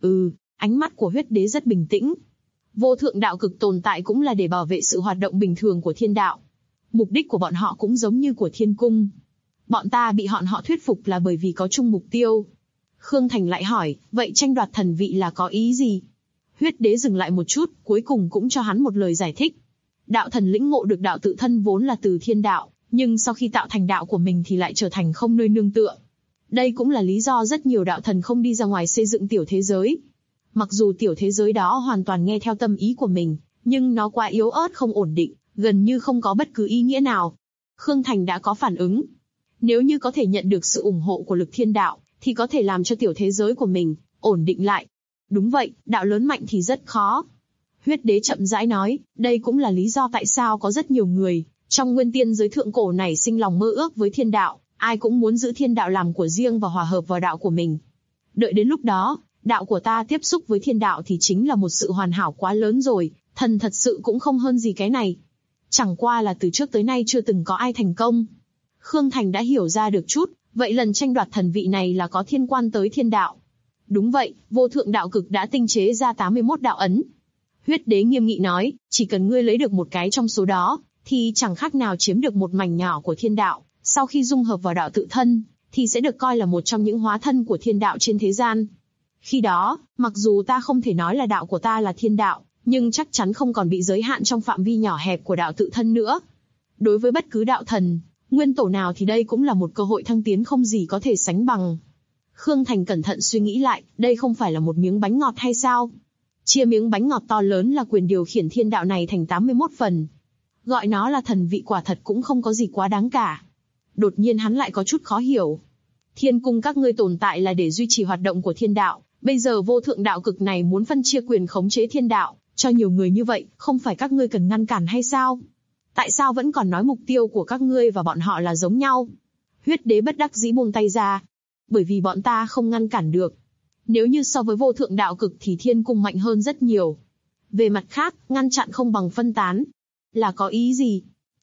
Ánh mắt của huyết đế rất bình tĩnh. Vô thượng đạo cực tồn tại cũng là để bảo vệ sự hoạt động bình thường của thiên đạo. Mục đích của bọn họ cũng giống như của thiên cung. Bọn ta bị họ thuyết phục là bởi vì có chung mục tiêu. Khương Thành lại hỏi, vậy tranh đoạt thần vị là có ý gì? Huyết đế dừng lại một chút, cuối cùng cũng cho hắn một lời giải thích. Đạo thần lĩnh ngộ được đạo tự thân vốn là từ thiên đạo, nhưng sau khi tạo thành đạo của mình thì lại trở thành không nơi nương tựa. Đây cũng là lý do rất nhiều đạo thần không đi ra ngoài xây dựng tiểu thế giới. Mặc dù tiểu thế giới đó hoàn toàn nghe theo tâm ý của mình, nhưng nó quá yếu ớt không ổn định, gần như không có bất cứ ý nghĩa nào. Khương Thành đã có phản ứng. Nếu như có thể nhận được sự ủng hộ của lực thiên đạo, thì có thể làm cho tiểu thế giới của mình ổn định lại. Đúng vậy, đạo lớn mạnh thì rất khó. Huyết đế chậm rãi nói, đây cũng là lý do tại sao có rất nhiều người trong nguyên tiên giới thượng cổ này sinh lòng mơ ước với thiên đạo, ai cũng muốn giữ thiên đạo làm của riêng và hòa hợp vào đạo của mình. Đợi đến lúc đó, đạo của ta tiếp xúc với thiên đạo thì chính là một sự hoàn hảo quá lớn rồi, thần thật sự cũng không hơn gì cái này. Chẳng qua là từ trước tới nay chưa từng có ai thành công. Khương Thành đã hiểu ra được chút, vậy lần tranh đoạt thần vị này là có thiên quan tới thiên đạo. Đúng vậy, vô thượng đạo cực đã tinh chế ra 81 đạo ấn. Huyết đế nghiêm nghị nói, chỉ cần ngươi lấy được một cái trong số đó, thì chẳng khác nào chiếm được một mảnh nhỏ của thiên đạo, sau khi dung hợp vào đạo tự thân, thì sẽ được coi là một trong những hóa thân của thiên đạo trên thế gian. Khi đó, mặc dù ta không thể nói là đạo của ta là thiên đạo, nhưng chắc chắn không còn bị giới hạn trong phạm vi nhỏ hẹp của đạo tự thân nữa. Đối với bất cứ đạo thần, nguyên tổ nào thì đây cũng là một cơ hội thăng tiến không gì có thể sánh bằng. Khương Thành cẩn thận suy nghĩ lại, đây không phải là một miếng bánh ngọt hay sao? Chia miếng bánh ngọt to lớn là quyền điều khiển thiên đạo này thành 81 phần. Gọi nó là thần vị quả thật cũng không có gì quá đáng cả. Đột nhiên hắn lại có chút khó hiểu. Thiên cung các ngươi tồn tại là để duy trì hoạt động của thiên đạo, bây giờ vô thượng đạo cực này muốn phân chia quyền khống chế thiên đạo cho nhiều người như vậy, không phải các ngươi cần ngăn cản hay sao? Tại sao vẫn còn nói mục tiêu của các ngươi và bọn họ là giống nhau? Huyết đế bất đắc dĩ buông tay ra. Bởi vì bọn ta không ngăn cản được. Nếu như so với vô thượng đạo cực thì thiên cung mạnh hơn rất nhiều. Về mặt khác, ngăn chặn không bằng phân tán. Là có ý gì?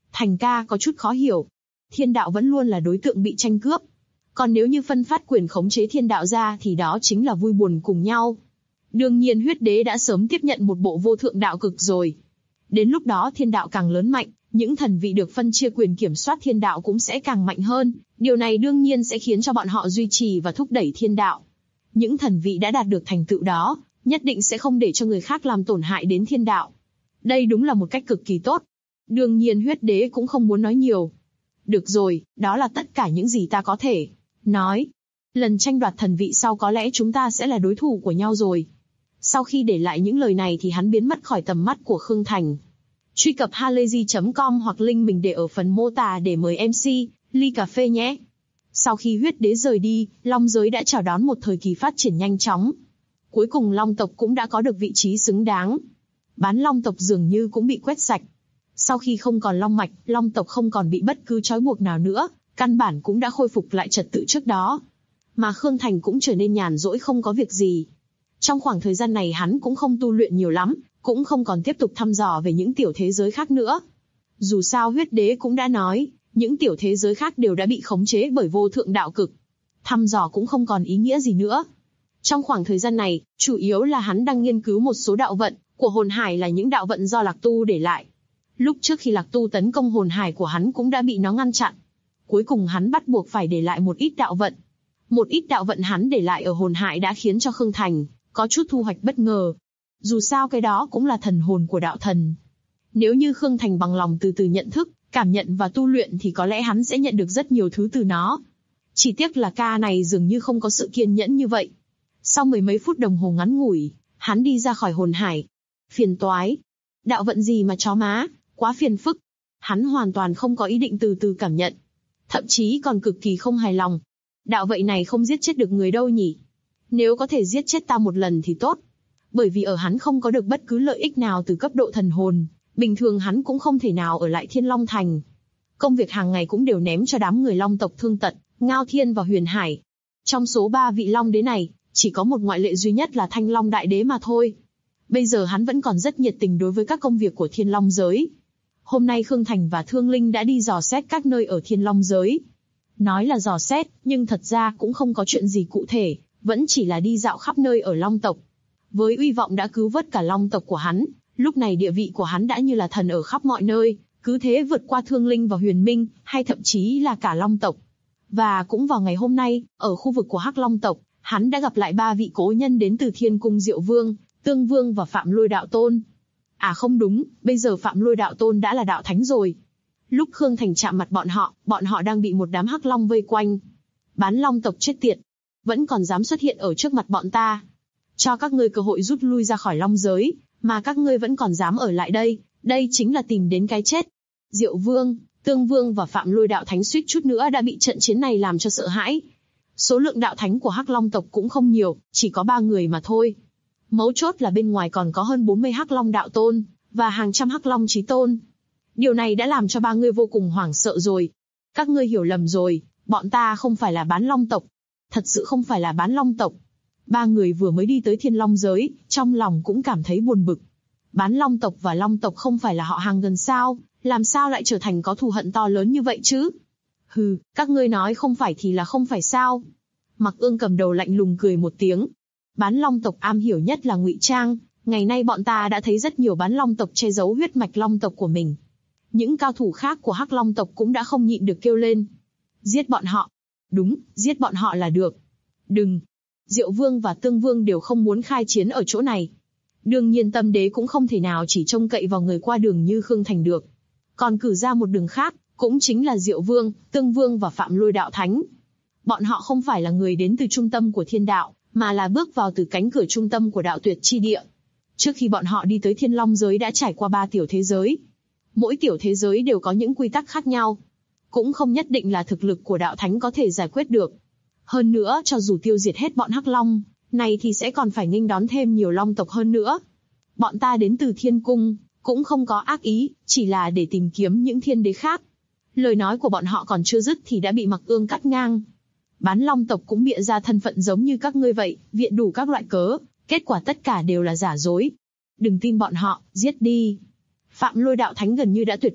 Thành ca có chút khó hiểu. Thiên đạo vẫn luôn là đối tượng bị tranh cướp. Còn nếu như phân phát quyền khống chế thiên đạo ra thì đó chính là vui buồn cùng nhau. Đương nhiên huyết đế đã sớm tiếp nhận một bộ vô thượng đạo cực rồi. Đến lúc đó thiên đạo càng lớn mạnh, những thần vị được phân chia quyền kiểm soát thiên đạo cũng sẽ càng mạnh hơn. Điều này đương nhiên sẽ khiến cho bọn họ duy trì và thúc đẩy thiên đạo. Những thần vị đã đạt được thành tựu đó, nhất định sẽ không để cho người khác làm tổn hại đến thiên đạo. Đây đúng là một cách cực kỳ tốt. Đương nhiên huyết đế cũng không muốn nói nhiều. Được rồi, đó là tất cả những gì ta có thể nói. Lần tranh đoạt thần vị sau có lẽ chúng ta sẽ là đối thủ của nhau rồi. Sau khi để lại những lời này thì hắn biến mất khỏi tầm mắt của Khương Thành. Truy cập halayzi.com hoặc link mình để ở phần mô tả để mời MC, ly cà phê nhé. Sau khi huyết đế rời đi, Long giới đã chào đón một thời kỳ phát triển nhanh chóng. Cuối cùng Long tộc cũng đã có được vị trí xứng đáng. Bán Long tộc dường như cũng bị quét sạch. Sau khi không còn Long mạch, Long tộc không còn bị bất cứ trói buộc nào nữa, căn bản cũng đã khôi phục lại trật tự trước đó. Mà Khương Thành cũng trở nên nhàn rỗi không có việc gì. Trong khoảng thời gian này hắn cũng không tu luyện nhiều lắm, cũng không còn tiếp tục thăm dò về những tiểu thế giới khác nữa. Dù sao huyết đế cũng đã nói, những tiểu thế giới khác đều đã bị khống chế bởi vô thượng đạo cực. Thăm dò cũng không còn ý nghĩa gì nữa. Trong khoảng thời gian này, chủ yếu là hắn đang nghiên cứu một số đạo vận của hồn hải, là những đạo vận do Lạc Tu để lại. Lúc trước khi Lạc Tu tấn công hồn hải của hắn cũng đã bị nó ngăn chặn. Cuối cùng hắn bắt buộc phải để lại một ít đạo vận. Một ít đạo vận hắn để lại ở hồn hải đã khiến cho Khương Thành có chút thu hoạch bất ngờ. Dù sao cái đó cũng là thần hồn của đạo thần. Nếu như Khương Thành bằng lòng từ từ nhận thức, cảm nhận và tu luyện thì có lẽ hắn sẽ nhận được rất nhiều thứ từ nó. Chỉ tiếc là ca này dường như không có sự kiên nhẫn như vậy. Sau mười mấy phút đồng hồ ngắn ngủi, hắn đi ra khỏi hồn hải. Phiền toái. Đạo vận gì mà chó má, quá phiền phức. Hắn hoàn toàn không có ý định từ từ cảm nhận. Thậm chí còn cực kỳ không hài lòng. Đạo vậy này không giết chết được người đâu nhỉ? Nếu có thể giết chết ta một lần thì tốt. Bởi vì ở hắn không có được bất cứ lợi ích nào từ cấp độ thần hồn, bình thường hắn cũng không thể nào ở lại Thiên Long Thành. Công việc hàng ngày cũng đều ném cho đám người Long tộc Thương Tật, Ngao Thiên và Huyền Hải. Trong số 3 vị Long đế này, chỉ có một ngoại lệ duy nhất là Thanh Long Đại Đế mà thôi. Bây giờ hắn vẫn còn rất nhiệt tình đối với các công việc của Thiên Long giới. Hôm nay Khương Thành và Thương Linh đã đi dò xét các nơi ở Thiên Long giới. Nói là dò xét, nhưng thật ra cũng không có chuyện gì cụ thể, vẫn chỉ là đi dạo khắp nơi ở Long tộc. Với uy vọng đã cứu vớt cả Long tộc của hắn, lúc này địa vị của hắn đã như là thần ở khắp mọi nơi, cứ thế vượt qua Thương Linh và Huyền Minh, hay thậm chí là cả Long tộc. Và cũng vào ngày hôm nay, ở khu vực của Hắc Long tộc, hắn đã gặp lại 3 vị cố nhân đến từ Thiên Cung Diệu Vương, Tương Vương và Phạm Lôi Đạo Tôn. À không đúng, bây giờ Phạm Lôi Đạo Tôn đã là đạo thánh rồi. Lúc Khương Thành chạm mặt bọn họ đang bị một đám Hắc Long vây quanh. Bán Long tộc chết tiệt, vẫn còn dám xuất hiện ở trước mặt bọn ta. Cho các ngươi cơ hội rút lui ra khỏi Long giới, mà các ngươi vẫn còn dám ở lại đây, đây chính là tìm đến cái chết. Diệu Vương, Tương Vương và Phạm Lôi Đạo Thánh suýt chút nữa đã bị trận chiến này làm cho sợ hãi. Số lượng đạo thánh của Hắc Long tộc cũng không nhiều, chỉ có 3 người mà thôi. Mấu chốt là bên ngoài còn có hơn 40 Hắc Long đạo tôn, và hàng trăm Hắc Long chí tôn. Điều này đã làm cho 3 người vô cùng hoảng sợ rồi. Các ngươi hiểu lầm rồi, bọn ta không phải là bán Long tộc. Thật sự không phải là bán Long tộc. 3 người vừa mới đi tới Thiên Long giới, trong lòng cũng cảm thấy buồn bực. Bán Long tộc và Long tộc không phải là họ hàng gần sao, làm sao lại trở thành có thù hận to lớn như vậy chứ? Hừ, các ngươi nói không phải thì là không phải sao? Mặc Ương cầm đầu lạnh lùng cười một tiếng. Bán Long tộc am hiểu nhất là ngụy trang, ngày nay bọn ta đã thấy rất nhiều bán Long tộc che giấu huyết mạch Long tộc của mình. Những cao thủ khác của Hắc Long tộc cũng đã không nhịn được kêu lên. Giết bọn họ. Đúng, giết bọn họ là được. Đừng. Diệu Vương và Tương Vương đều không muốn khai chiến ở chỗ này. Đương nhiên Tâm Đế cũng không thể nào chỉ trông cậy vào người qua đường như Khương Thành được. Còn cử ra một đường khác, cũng chính là Diệu Vương, Tương Vương và Phạm Lôi Đạo Thánh. Bọn họ không phải là người đến từ trung tâm của thiên đạo, mà là bước vào từ cánh cửa trung tâm của đạo tuyệt chi địa. Trước khi bọn họ đi tới Thiên Long giới đã trải qua 3 tiểu thế giới. Mỗi tiểu thế giới đều có những quy tắc khác nhau. Cũng không nhất định là thực lực của đạo thánh có thể giải quyết được. Hơn nữa, cho dù tiêu diệt hết bọn Hắc Long này thì sẽ còn phải nghênh đón thêm nhiều Long tộc hơn nữa. Bọn ta đến từ Thiên Cung, cũng không có ác ý, chỉ là để tìm kiếm những thiên đế khác. Lời nói của bọn họ còn chưa dứt thì đã bị Mặc Ương cắt ngang. Bán Long tộc cũng bịa ra thân phận giống như các ngươi vậy, viện đủ các loại cớ, kết quả tất cả đều là giả dối. Đừng tin bọn họ, giết đi. Phạm Lôi Đạo Thánh gần như đã tuyệt vọng,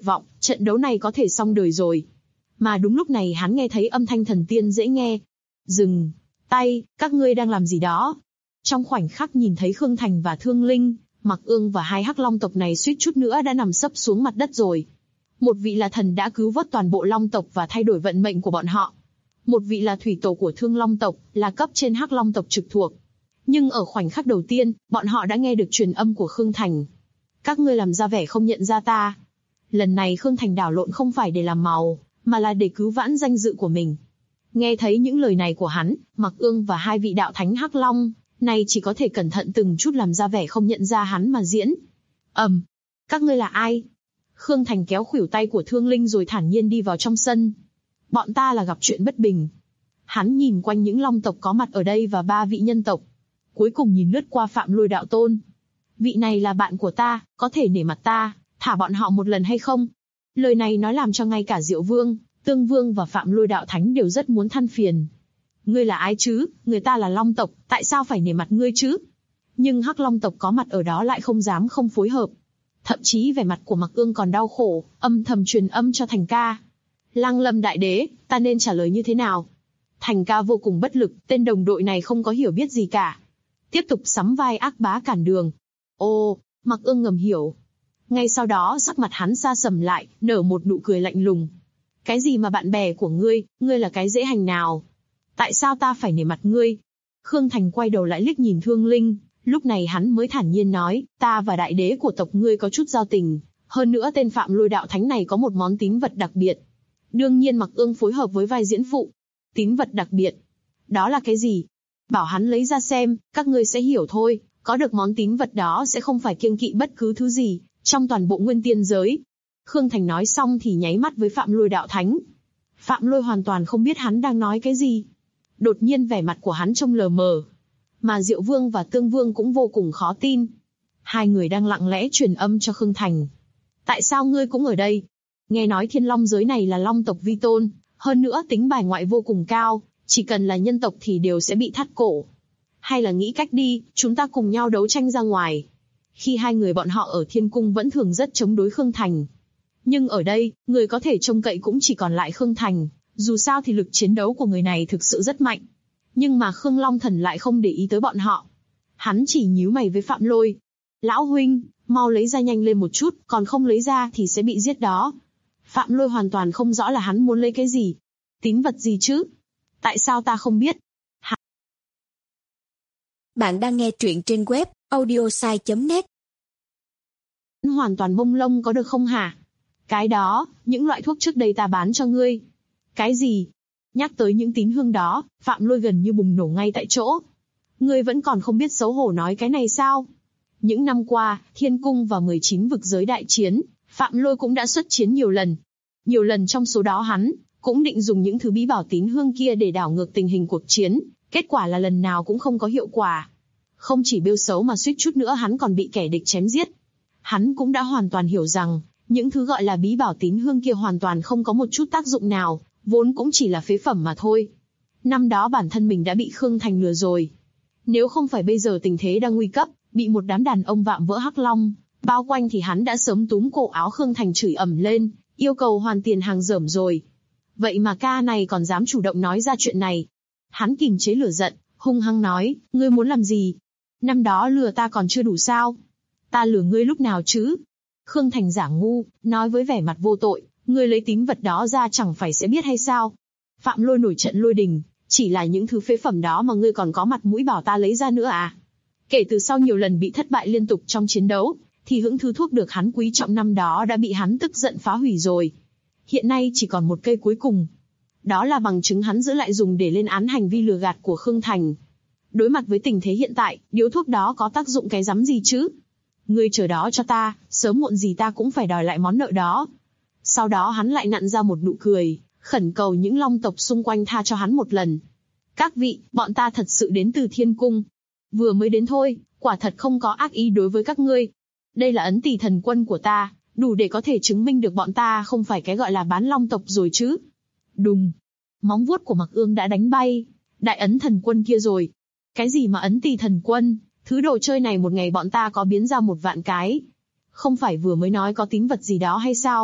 trận đấu này có thể xong đời rồi. Mà đúng lúc này hắn nghe thấy âm thanh thần tiên dễ nghe. Dừng tay, các ngươi đang làm gì đó? Trong khoảnh khắc nhìn thấy Khương Thành và Thương Linh, Mặc Ương và hai hắc long tộc này suýt chút nữa đã nằm sấp xuống mặt đất rồi. Một vị là thần đã cứu vớt toàn bộ long tộc và thay đổi vận mệnh của bọn họ. Một vị là thủy tổ của Thương Long tộc, là cấp trên hắc long tộc trực thuộc. Nhưng ở khoảnh khắc đầu tiên, bọn họ đã nghe được truyền âm của Khương Thành. Các ngươi làm ra vẻ không nhận ra ta. Lần này Khương Thành đảo lộn không phải để làm màu, mà là để cứu vãn danh dự của mình. Nghe thấy những lời này của hắn, Mặc Ương và hai vị đạo thánh hắc long này chỉ có thể cẩn thận từng chút làm ra vẻ không nhận ra hắn mà diễn. Các ngươi là ai? Khương Thành kéo khuỷu tay của Thương Linh rồi thản nhiên đi vào trong sân. Bọn ta là gặp chuyện bất bình. Hắn nhìn quanh những long tộc có mặt ở đây và 3 vị nhân tộc. Cuối cùng nhìn lướt qua Phạm Lôi đạo tôn. Vị này là bạn của ta, có thể nể mặt ta, thả bọn họ một lần hay không? Lời này nói làm cho ngay cả Diệu Vương, Tương Vương và Phạm Lôi đạo thánh đều rất muốn than phiền. Ngươi là ai chứ? Người ta là long tộc, tại sao phải nể mặt ngươi chứ? Nhưng hắc long tộc có mặt ở đó lại không dám không phối hợp. Thậm chí vẻ mặt của Mặc Ương còn đau khổ, âm thầm truyền âm cho Thành ca. Lăng Lâm đại đế, ta nên trả lời như thế nào? Thành ca vô cùng bất lực, tên đồng đội này không có hiểu biết gì cả. Tiếp tục sắm vai ác bá cản đường. Mặc Ương ngầm hiểu. Ngay sau đó sắc mặt hắn sa sầm lại, nở một nụ cười lạnh lùng. Cái gì mà bạn bè của ngươi là cái dễ hành nào? Tại sao ta phải nể mặt ngươi? Khương Thành quay đầu lại liếc nhìn Thương Linh, lúc này hắn mới thản nhiên nói, ta và đại đế của tộc ngươi có chút giao tình, hơn nữa tên Phạm Lôi đạo thánh này có một món tín vật đặc biệt. Đương nhiên Mặc Ương phối hợp với vai diễn phụ. Tín vật đặc biệt? Đó là cái gì? Bảo hắn lấy ra xem, các ngươi sẽ hiểu thôi, có được món tín vật đó sẽ không phải kiêng kỵ bất cứ thứ gì, trong toàn bộ nguyên tiên giới. Khương Thành nói xong thì nháy mắt với Phạm Lôi đạo thánh. Phạm Lôi hoàn toàn không biết hắn đang nói cái gì. Đột nhiên vẻ mặt của hắn trông lờ mờ. Mà Diệu Vương và Tương Vương cũng vô cùng khó tin. Hai người đang lặng lẽ truyền âm cho Khương Thành. Tại sao ngươi cũng ở đây? Nghe nói thiên long giới này là long tộc vi tôn, hơn nữa tính bài ngoại vô cùng cao, chỉ cần là nhân tộc thì đều sẽ bị thắt cổ. Hay là nghĩ cách đi, chúng ta cùng nhau đấu tranh ra ngoài. Khi hai người bọn họ ở thiên cung vẫn thường rất chống đối Khương Thành. Nhưng ở đây, người có thể trông cậy cũng chỉ còn lại Khương Thành, dù sao thì lực chiến đấu của người này thực sự rất mạnh. Nhưng mà Khương Long Thần lại không để ý tới bọn họ. Hắn chỉ nhíu mày với Phạm Lôi. Lão huynh, mau lấy ra nhanh lên một chút, còn không lấy ra thì sẽ bị giết đó. Phạm Lôi hoàn toàn không rõ là hắn muốn lấy cái gì. Tín vật gì chứ? Tại sao ta không biết? Bạn đang nghe truyện trên web audiosai.net. Hoàn toàn bông lông có được không hả? Cái đó, những loại thuốc trước đây ta bán cho ngươi. Cái gì? Nhắc tới những tín hương đó, Phạm Lôi gần như bùng nổ ngay tại chỗ. Ngươi vẫn còn không biết xấu hổ nói cái này sao? Những năm qua, Thiên Cung và 19 vực giới đại chiến, Phạm Lôi cũng đã xuất chiến nhiều lần. Nhiều lần trong số đó hắn cũng định dùng những thứ bí bảo tín hương kia để đảo ngược tình hình cuộc chiến, kết quả là lần nào cũng không có hiệu quả. Không chỉ bêu xấu mà suýt chút nữa hắn còn bị kẻ địch chém giết. Hắn cũng đã hoàn toàn hiểu rằng, những thứ gọi là bí bảo tín hương kia hoàn toàn không có một chút tác dụng nào, vốn cũng chỉ là phế phẩm mà thôi. Năm đó bản thân mình đã bị Khương Thành lừa rồi. Nếu không phải bây giờ tình thế đang nguy cấp, bị một đám đàn ông vạm vỡ hắc long bao quanh thì hắn đã sớm túm cổ áo Khương Thành chửi ầm lên, yêu cầu hoàn tiền hàng dởm rồi. Vậy mà ca này còn dám chủ động nói ra chuyện này. Hắn kìm chế lửa giận, hung hăng nói, ngươi muốn làm gì? Năm đó lừa ta còn chưa đủ sao? Ta lừa ngươi lúc nào chứ? Khương Thành giả ngu, nói với vẻ mặt vô tội, ngươi lấy tín vật đó ra chẳng phải sẽ biết hay sao? Phạm Lôi nổi trận lôi đình, chỉ là những thứ phế phẩm đó mà ngươi còn có mặt mũi bảo ta lấy ra nữa à? Kể từ sau nhiều lần bị thất bại liên tục trong chiến đấu, thì những thứ thuốc được hắn quý trọng năm đó đã bị hắn tức giận phá hủy rồi. Hiện nay chỉ còn một cây cuối cùng. Đó là bằng chứng hắn giữ lại dùng để lên án hành vi lừa gạt của Khương Thành. Đối mặt với tình thế hiện tại, điếu thuốc đó có tác dụng cái rắm gì chứ? Ngươi chờ đó cho ta, sớm muộn gì ta cũng phải đòi lại món nợ đó. Sau đó hắn lại nặn ra một nụ cười, khẩn cầu những long tộc xung quanh tha cho hắn một lần. Các vị, bọn ta thật sự đến từ Thiên Cung. Vừa mới đến thôi, quả thật không có ác ý đối với các ngươi. Đây là ấn tỷ thần quân của ta, đủ để có thể chứng minh được bọn ta không phải cái gọi là bán long tộc rồi chứ. Đùng, móng vuốt của Mặc Ương đã đánh bay đại ấn thần quân kia rồi. Cái gì mà ấn tỷ thần quân, thứ đồ chơi này một ngày bọn ta có biến ra 1 vạn cái. Không phải vừa mới nói có tín vật gì đó hay sao?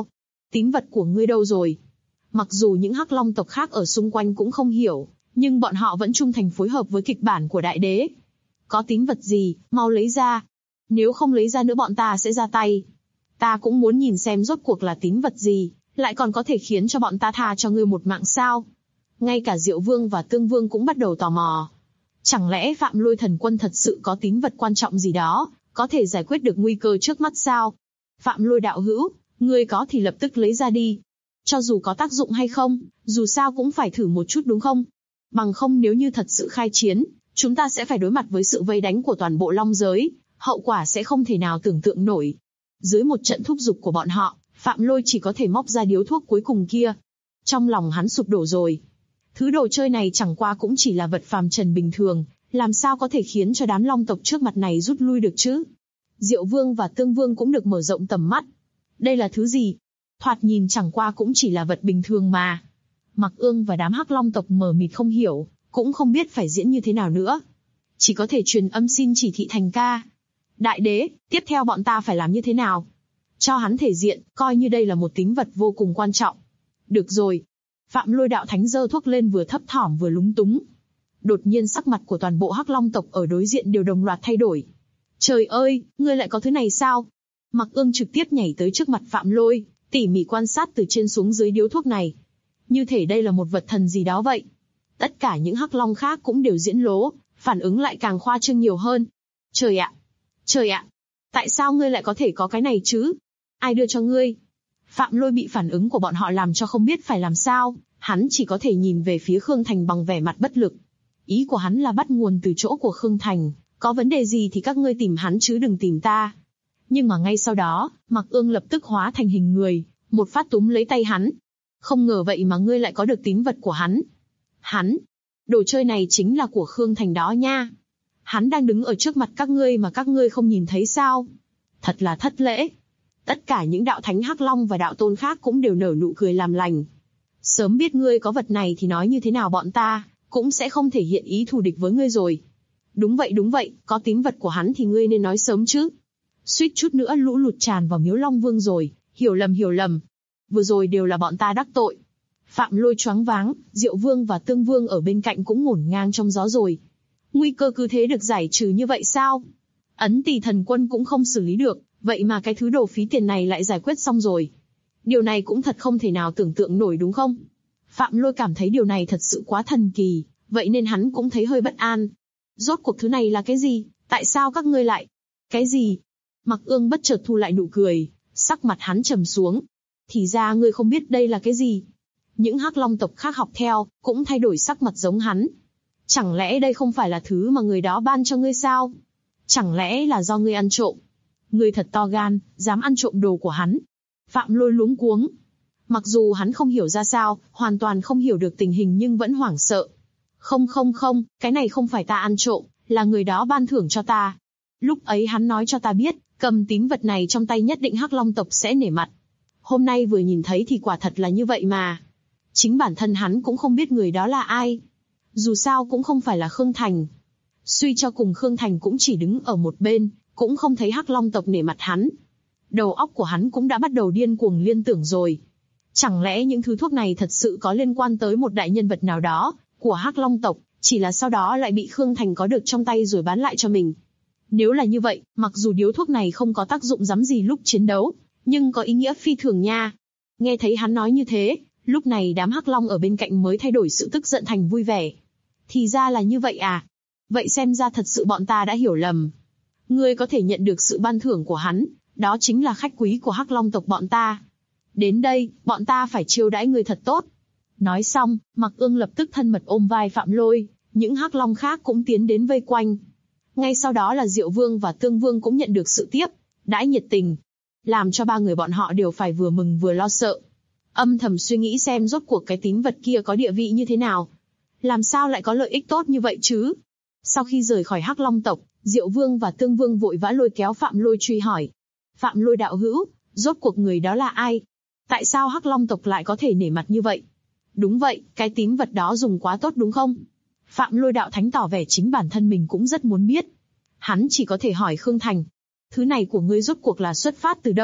Tín vật của ngươi đâu rồi? Mặc dù những Hắc Long tộc khác ở xung quanh cũng không hiểu, nhưng bọn họ vẫn trung thành phối hợp với kịch bản của đại đế. Có tín vật gì, mau lấy ra. Nếu không lấy ra nữa bọn ta sẽ ra tay. Ta cũng muốn nhìn xem rốt cuộc là tín vật gì, lại còn có thể khiến cho bọn ta tha cho ngươi một mạng sao. Ngay cả Diệu Vương và Tương Vương cũng bắt đầu tò mò. Chẳng lẽ Phạm Lôi Thần Quân thật sự có tín vật quan trọng gì đó, có thể giải quyết được nguy cơ trước mắt sao? Phạm Lôi đạo hữu, ngươi có thì lập tức lấy ra đi. Cho dù có tác dụng hay không, dù sao cũng phải thử một chút đúng không? Bằng không nếu như thật sự khai chiến, chúng ta sẽ phải đối mặt với sự vây đánh của toàn bộ Long giới, hậu quả sẽ không thể nào tưởng tượng nổi. Dưới một trận thúc giục của bọn họ, Phạm Lôi chỉ có thể móc ra điếu thuốc cuối cùng kia. Trong lòng hắn sụp đổ rồi. Thứ đồ chơi này chẳng qua cũng chỉ là vật phàm trần bình thường, làm sao có thể khiến cho đám Long tộc trước mặt này rút lui được chứ? Diệu Vương và Tương Vương cũng được mở rộng tầm mắt. Đây là thứ gì? Thoạt nhìn chẳng qua cũng chỉ là vật bình thường mà. Mặc Ương và đám Hắc Long tộc mờ mịt không hiểu, cũng không biết phải diễn như thế nào nữa. Chỉ có thể truyền âm xin chỉ thị Thành ca. Đại đế, tiếp theo bọn ta phải làm như thế nào? Cho hắn thể diện, coi như đây là một tín vật vô cùng quan trọng. Được rồi. Phạm Lôi đạo thánh giơ thuốc lên vừa thấp thỏm vừa lúng túng. Đột nhiên sắc mặt của toàn bộ Hắc Long tộc ở đối diện đều đồng loạt thay đổi. Trời ơi, ngươi lại có thứ này sao? Mặc Ương trực tiếp nhảy tới trước mặt Phạm Lôi, tỉ mỉ quan sát từ trên xuống dưới điếu thuốc này. Như thể đây là một vật thần gì đó vậy. Tất cả những Hắc Long khác cũng đều diễn lố, phản ứng lại càng khoa trương nhiều hơn. Trời ạ! Trời ạ! Tại sao ngươi lại có thể có cái này chứ? Ai đưa cho ngươi? Phạm Lôi bị phản ứng của bọn họ làm cho không biết phải làm sao, hắn chỉ có thể nhìn về phía Khương Thành bằng vẻ mặt bất lực. Ý của hắn là bắt nguồn từ chỗ của Khương Thành, có vấn đề gì thì các ngươi tìm hắn chứ đừng tìm ta. Nhưng mà ngay sau đó, Mặc Ương lập tức hóa thành hình người, một phát túm lấy tay hắn. Không ngờ vậy mà ngươi lại có được tín vật của hắn. Hắn, đồ chơi này chính là của Khương Thành đó nha. Hắn đang đứng ở trước mặt các ngươi mà các ngươi không nhìn thấy sao? Thật là thất lễ. Tất cả những đạo thánh Hắc Long và đạo tôn khác cũng đều nở nụ cười làm lành. Sớm biết ngươi có vật này thì nói như thế nào bọn ta cũng sẽ không thể hiện ý thù địch với ngươi rồi. Đúng vậy, có tín vật của hắn thì ngươi nên nói sớm chứ. Suýt chút nữa lũ lụt tràn vào miếu Long Vương rồi, hiểu lầm. Vừa rồi đều là bọn ta đắc tội. Phạm Lôi choáng váng, Diệu Vương và Tương Vương ở bên cạnh cũng ngổn ngang trong gió rồi. Nguy cơ cứ thế được giải trừ như vậy sao? Ấn Tỳ Thần Quân cũng không xử lý được, vậy mà cái thứ đồ phí tiền này lại giải quyết xong rồi. Điều này cũng thật không thể nào tưởng tượng nổi đúng không? Phạm Lôi cảm thấy điều này thật sự quá thần kỳ, vậy nên hắn cũng thấy hơi bất an. Rốt cuộc thứ này là cái gì? Tại sao các ngươi lại? Cái gì? Mặc Ương bất chợt thu lại nụ cười, sắc mặt hắn trầm xuống. Thì ra ngươi không biết đây là cái gì? Những Hắc Long tộc khác học theo, cũng thay đổi sắc mặt giống hắn. Chẳng lẽ đây không phải là thứ mà người đó ban cho ngươi sao? Chẳng lẽ là do ngươi ăn trộm? Ngươi thật to gan, dám ăn trộm đồ của hắn. Phạm Lôi luống cuống. Mặc dù hắn không hiểu ra sao, hoàn toàn không hiểu được tình hình nhưng vẫn hoảng sợ. Không, cái này không phải ta ăn trộm, là người đó ban thưởng cho ta. Lúc ấy hắn nói cho ta biết, cầm tín vật này trong tay nhất định Hắc Long tộc sẽ nể mặt. Hôm nay vừa nhìn thấy thì quả thật là như vậy mà. Chính bản thân hắn cũng không biết người đó là ai. Dù sao cũng không phải là Khương Thành. Suy cho cùng Khương Thành cũng chỉ đứng ở một bên, cũng không thấy Hắc Long tộc nể mặt hắn. Đầu óc của hắn cũng đã bắt đầu điên cuồng liên tưởng rồi. Chẳng lẽ những thứ thuốc này thật sự có liên quan tới một đại nhân vật nào đó của Hắc Long tộc, chỉ là sau đó lại bị Khương Thành có được trong tay rồi bán lại cho mình. Nếu là như vậy, mặc dù điếu thuốc này không có tác dụng rắm gì lúc chiến đấu, nhưng có ý nghĩa phi thường nha. Nghe thấy hắn nói như thế, lúc này đám Hắc Long ở bên cạnh mới thay đổi sự tức giận thành vui vẻ. Thì ra là như vậy à? Vậy xem ra thật sự bọn ta đã hiểu lầm. Ngươi có thể nhận được sự ban thưởng của hắn, đó chính là khách quý của Hắc Long tộc bọn ta. Đến đây, bọn ta phải chiêu đãi ngươi thật tốt. Nói xong, Mặc Ương lập tức thân mật ôm vai Phạm Lôi, những Hắc Long khác cũng tiến đến vây quanh. Ngay sau đó là Diệu Vương và Tương Vương cũng nhận được sự tiếp đãi nhiệt tình, làm cho ba người bọn họ đều phải vừa mừng vừa lo sợ. Âm thầm suy nghĩ xem rốt cuộc cái tín vật kia có địa vị như thế nào. Làm sao lại có lợi ích tốt như vậy chứ? Sau khi rời khỏi Hắc Long tộc, Diệu Vương và Tương Vương vội vã lôi kéo Phạm Lôi truy hỏi. Phạm Lôi đạo hữu, rốt cuộc người đó là ai? Tại sao Hắc Long tộc lại có thể nể mặt như vậy? Đúng vậy, cái tín vật đó dùng quá tốt đúng không? Phạm Lôi đạo thánh tỏ vẻ chính bản thân mình cũng rất muốn biết. Hắn chỉ có thể hỏi Khương Thành. Thứ này của ngươi rốt cuộc là xuất phát từ đâu,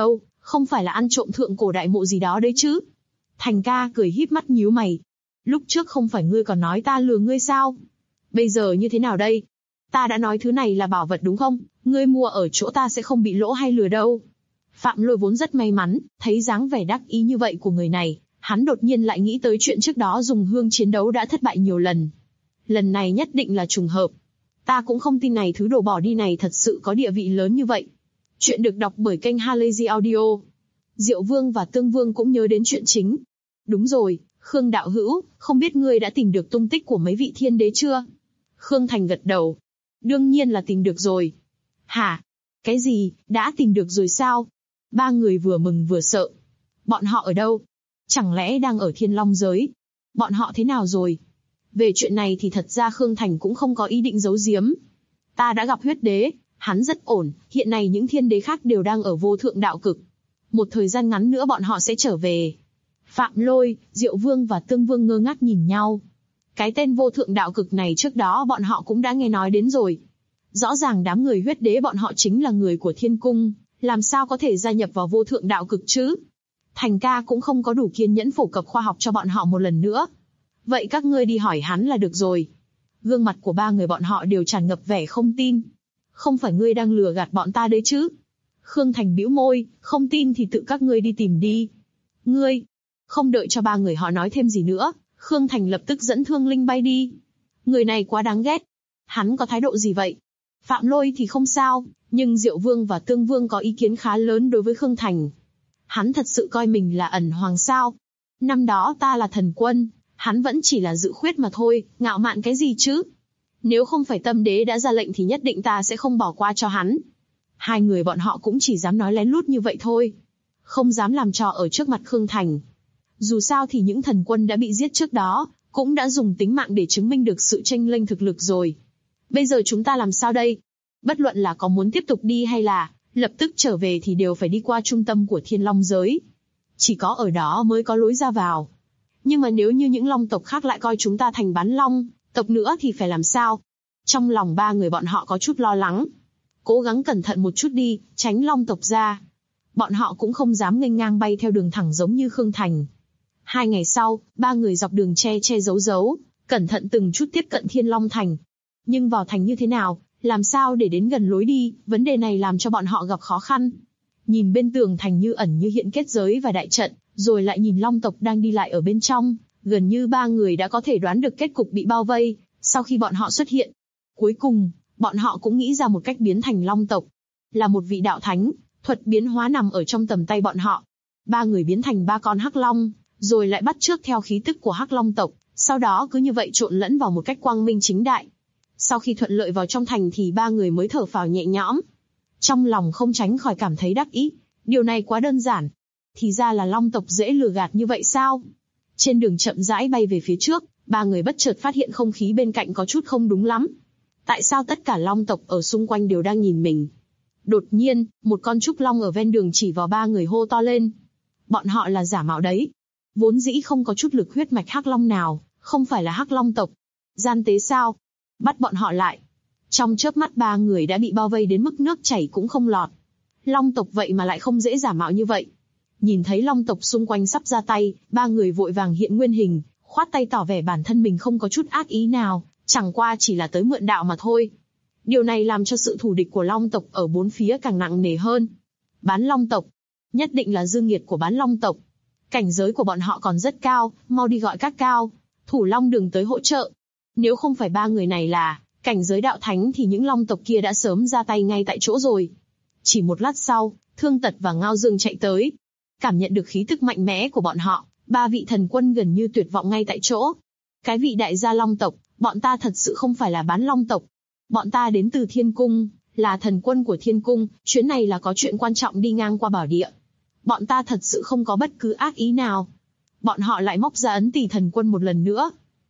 Không phải là ăn trộm thượng cổ đại mộ gì đó đấy chứ? Thành ca cười híp mắt nhíu mày. Lúc trước không phải ngươi còn nói ta lừa ngươi sao? Bây giờ như thế nào đây? Ta đã nói thứ này là bảo vật đúng không? Ngươi mua ở chỗ ta sẽ không bị lỗ hay lừa đâu. Phạm Lôi vốn rất may mắn, thấy dáng vẻ đắc ý như vậy của người này, hắn đột nhiên lại nghĩ tới chuyện trước đó dùng hương chiến đấu đã thất bại nhiều lần. Lần này nhất định là trùng hợp. Ta cũng không tin này thứ đồ bỏ đi này thật sự có địa vị lớn như vậy. Chuyện được đọc bởi kênh Halazy Audio. Diệu Vương và Tương Vương cũng nhớ đến chuyện chính. Đúng rồi, Khương đạo hữu, không biết ngươi đã tìm được tung tích của mấy vị thiên đế chưa? Khương Thành gật đầu. Đương nhiên là tìm được rồi. Hả? Cái gì, đã tìm được rồi sao? Ba người vừa mừng vừa sợ. Bọn họ ở đâu? Chẳng lẽ đang ở Thiên Long giới? Bọn họ thế nào rồi? Về chuyện này thì thật ra Khương Thành cũng không có ý định giấu giếm. Ta đã gặp huyết đế, hắn rất ổn, hiện nay những thiên đế khác đều đang ở vô thượng đạo cực. Một thời gian ngắn nữa bọn họ sẽ trở về. Phạm Lôi, Diệu Vương và Tương Vương ngơ ngác nhìn nhau. Cái tên vô thượng đạo cực này trước đó bọn họ cũng đã nghe nói đến rồi. Rõ ràng đám người huyết đế bọn họ chính là người của thiên cung, làm sao có thể gia nhập vào vô thượng đạo cực chứ? Thành ca cũng không có đủ kiên nhẫn phổ cập khoa học cho bọn họ một lần nữa. Vậy các ngươi đi hỏi hắn là được rồi. Gương mặt của ba người bọn họ đều tràn ngập vẻ không tin. Không phải ngươi đang lừa gạt bọn ta đấy chứ? Khương Thành bĩu môi, không tin thì tự các ngươi đi tìm đi. Ngươi, không đợi cho ba người họ nói thêm gì nữa, Khương Thành lập tức dẫn Thương Linh bay đi. Người này quá đáng ghét. Hắn có thái độ gì vậy? Phạm Lôi thì không sao, nhưng Diệu Vương và Tương Vương có ý kiến khá lớn đối với Khương Thành. Hắn thật sự coi mình là ẩn hoàng sao? Năm đó ta là thần quân, hắn vẫn chỉ là dự khuyết mà thôi, ngạo mạn cái gì chứ? Nếu không phải tâm đế đã ra lệnh thì nhất định ta sẽ không bỏ qua cho hắn. Hai người bọn họ cũng chỉ dám nói lén lút như vậy thôi. Không dám làm trò ở trước mặt Khương Thành. Dù sao thì những thần quân đã bị giết trước đó, cũng đã dùng tính mạng để chứng minh được sự chênh lệch thực lực rồi. Bây giờ chúng ta làm sao đây? Bất luận là có muốn tiếp tục đi hay là lập tức trở về thì đều phải đi qua trung tâm của Thiên Long giới. Chỉ có ở đó mới có lối ra vào. Nhưng mà nếu như những long tộc khác lại coi chúng ta thành bán long tộc nữa thì phải làm sao? Trong lòng ba người bọn họ có chút lo lắng. Cố gắng cẩn thận một chút đi, tránh long tộc ra. Bọn họ cũng không dám nghênh ngang bay theo đường thẳng giống như Khương Thành. 2 ngày sau, ba người dọc đường che giấu giấu, cẩn thận từng chút tiếp cận Thiên Long Thành. Nhưng vào thành như thế nào, làm sao để đến gần lối đi, vấn đề này làm cho bọn họ gặp khó khăn. Nhìn bên tường thành như ẩn như hiện kết giới và đại trận, rồi lại nhìn long tộc đang đi lại ở bên trong, gần như ba người đã có thể đoán được kết cục bị bao vây, sau khi bọn họ xuất hiện. Cuối cùng, bọn họ cũng nghĩ ra một cách biến thành long tộc. Là một vị đạo thánh, thuật biến hóa nằm ở trong tầm tay bọn họ. Ba người biến thành 3 con hắc long, rồi lại bắt chước theo khí tức của hắc long tộc, sau đó cứ như vậy trộn lẫn vào một cách quang minh chính đại. Sau khi thuận lợi vào trong thành thì ba người mới thở phào nhẹ nhõm. Trong lòng không tránh khỏi cảm thấy đắc ý, điều này quá đơn giản. Thì ra là long tộc dễ lừa gạt như vậy sao? Trên đường chậm rãi bay về phía trước, ba người bất chợt phát hiện không khí bên cạnh có chút không đúng lắm. Tại sao tất cả long tộc ở xung quanh đều đang nhìn mình? Đột nhiên, một con trúc long ở ven đường chỉ vào ba người hô to lên. Bọn họ là giả mạo đấy. Vốn dĩ không có chút lực huyết mạch hắc long nào, không phải là hắc long tộc. Gian tế sao? Bắt bọn họ lại. Trong chớp mắt ba người đã bị bao vây đến mức nước chảy cũng không lọt. Long tộc vậy mà lại không dễ giả mạo như vậy. Nhìn thấy long tộc xung quanh sắp ra tay, ba người vội vàng hiện nguyên hình, khoát tay tỏ vẻ bản thân mình không có chút ác ý nào, chẳng qua chỉ là tới mượn đạo mà thôi. Điều này làm cho sự thù địch của long tộc ở bốn phía càng nặng nề hơn. Bán long tộc, nhất định là dương nghiệt của bán long tộc. Cảnh giới của bọn họ còn rất cao, mau đi gọi các cao, thủ long đường tới hỗ trợ. Nếu không phải ba người này là cảnh giới đạo thánh thì những long tộc kia đã sớm ra tay ngay tại chỗ rồi. Chỉ một lát sau, Thương Tật và Ngao Dương chạy tới. Cảm nhận được khí tức mạnh mẽ của bọn họ, ba vị thần quân gần như tuyệt vọng ngay tại chỗ. Cái vị đại gia long tộc, bọn ta thật sự không phải là bán long tộc. Bọn ta đến từ thiên cung, là thần quân của thiên cung, chuyến này là có chuyện quan trọng đi ngang qua bảo địa. Bọn ta thật sự không có bất cứ ác ý nào. Bọn họ lại móc ra ấn tỷ thần quân một lần nữa.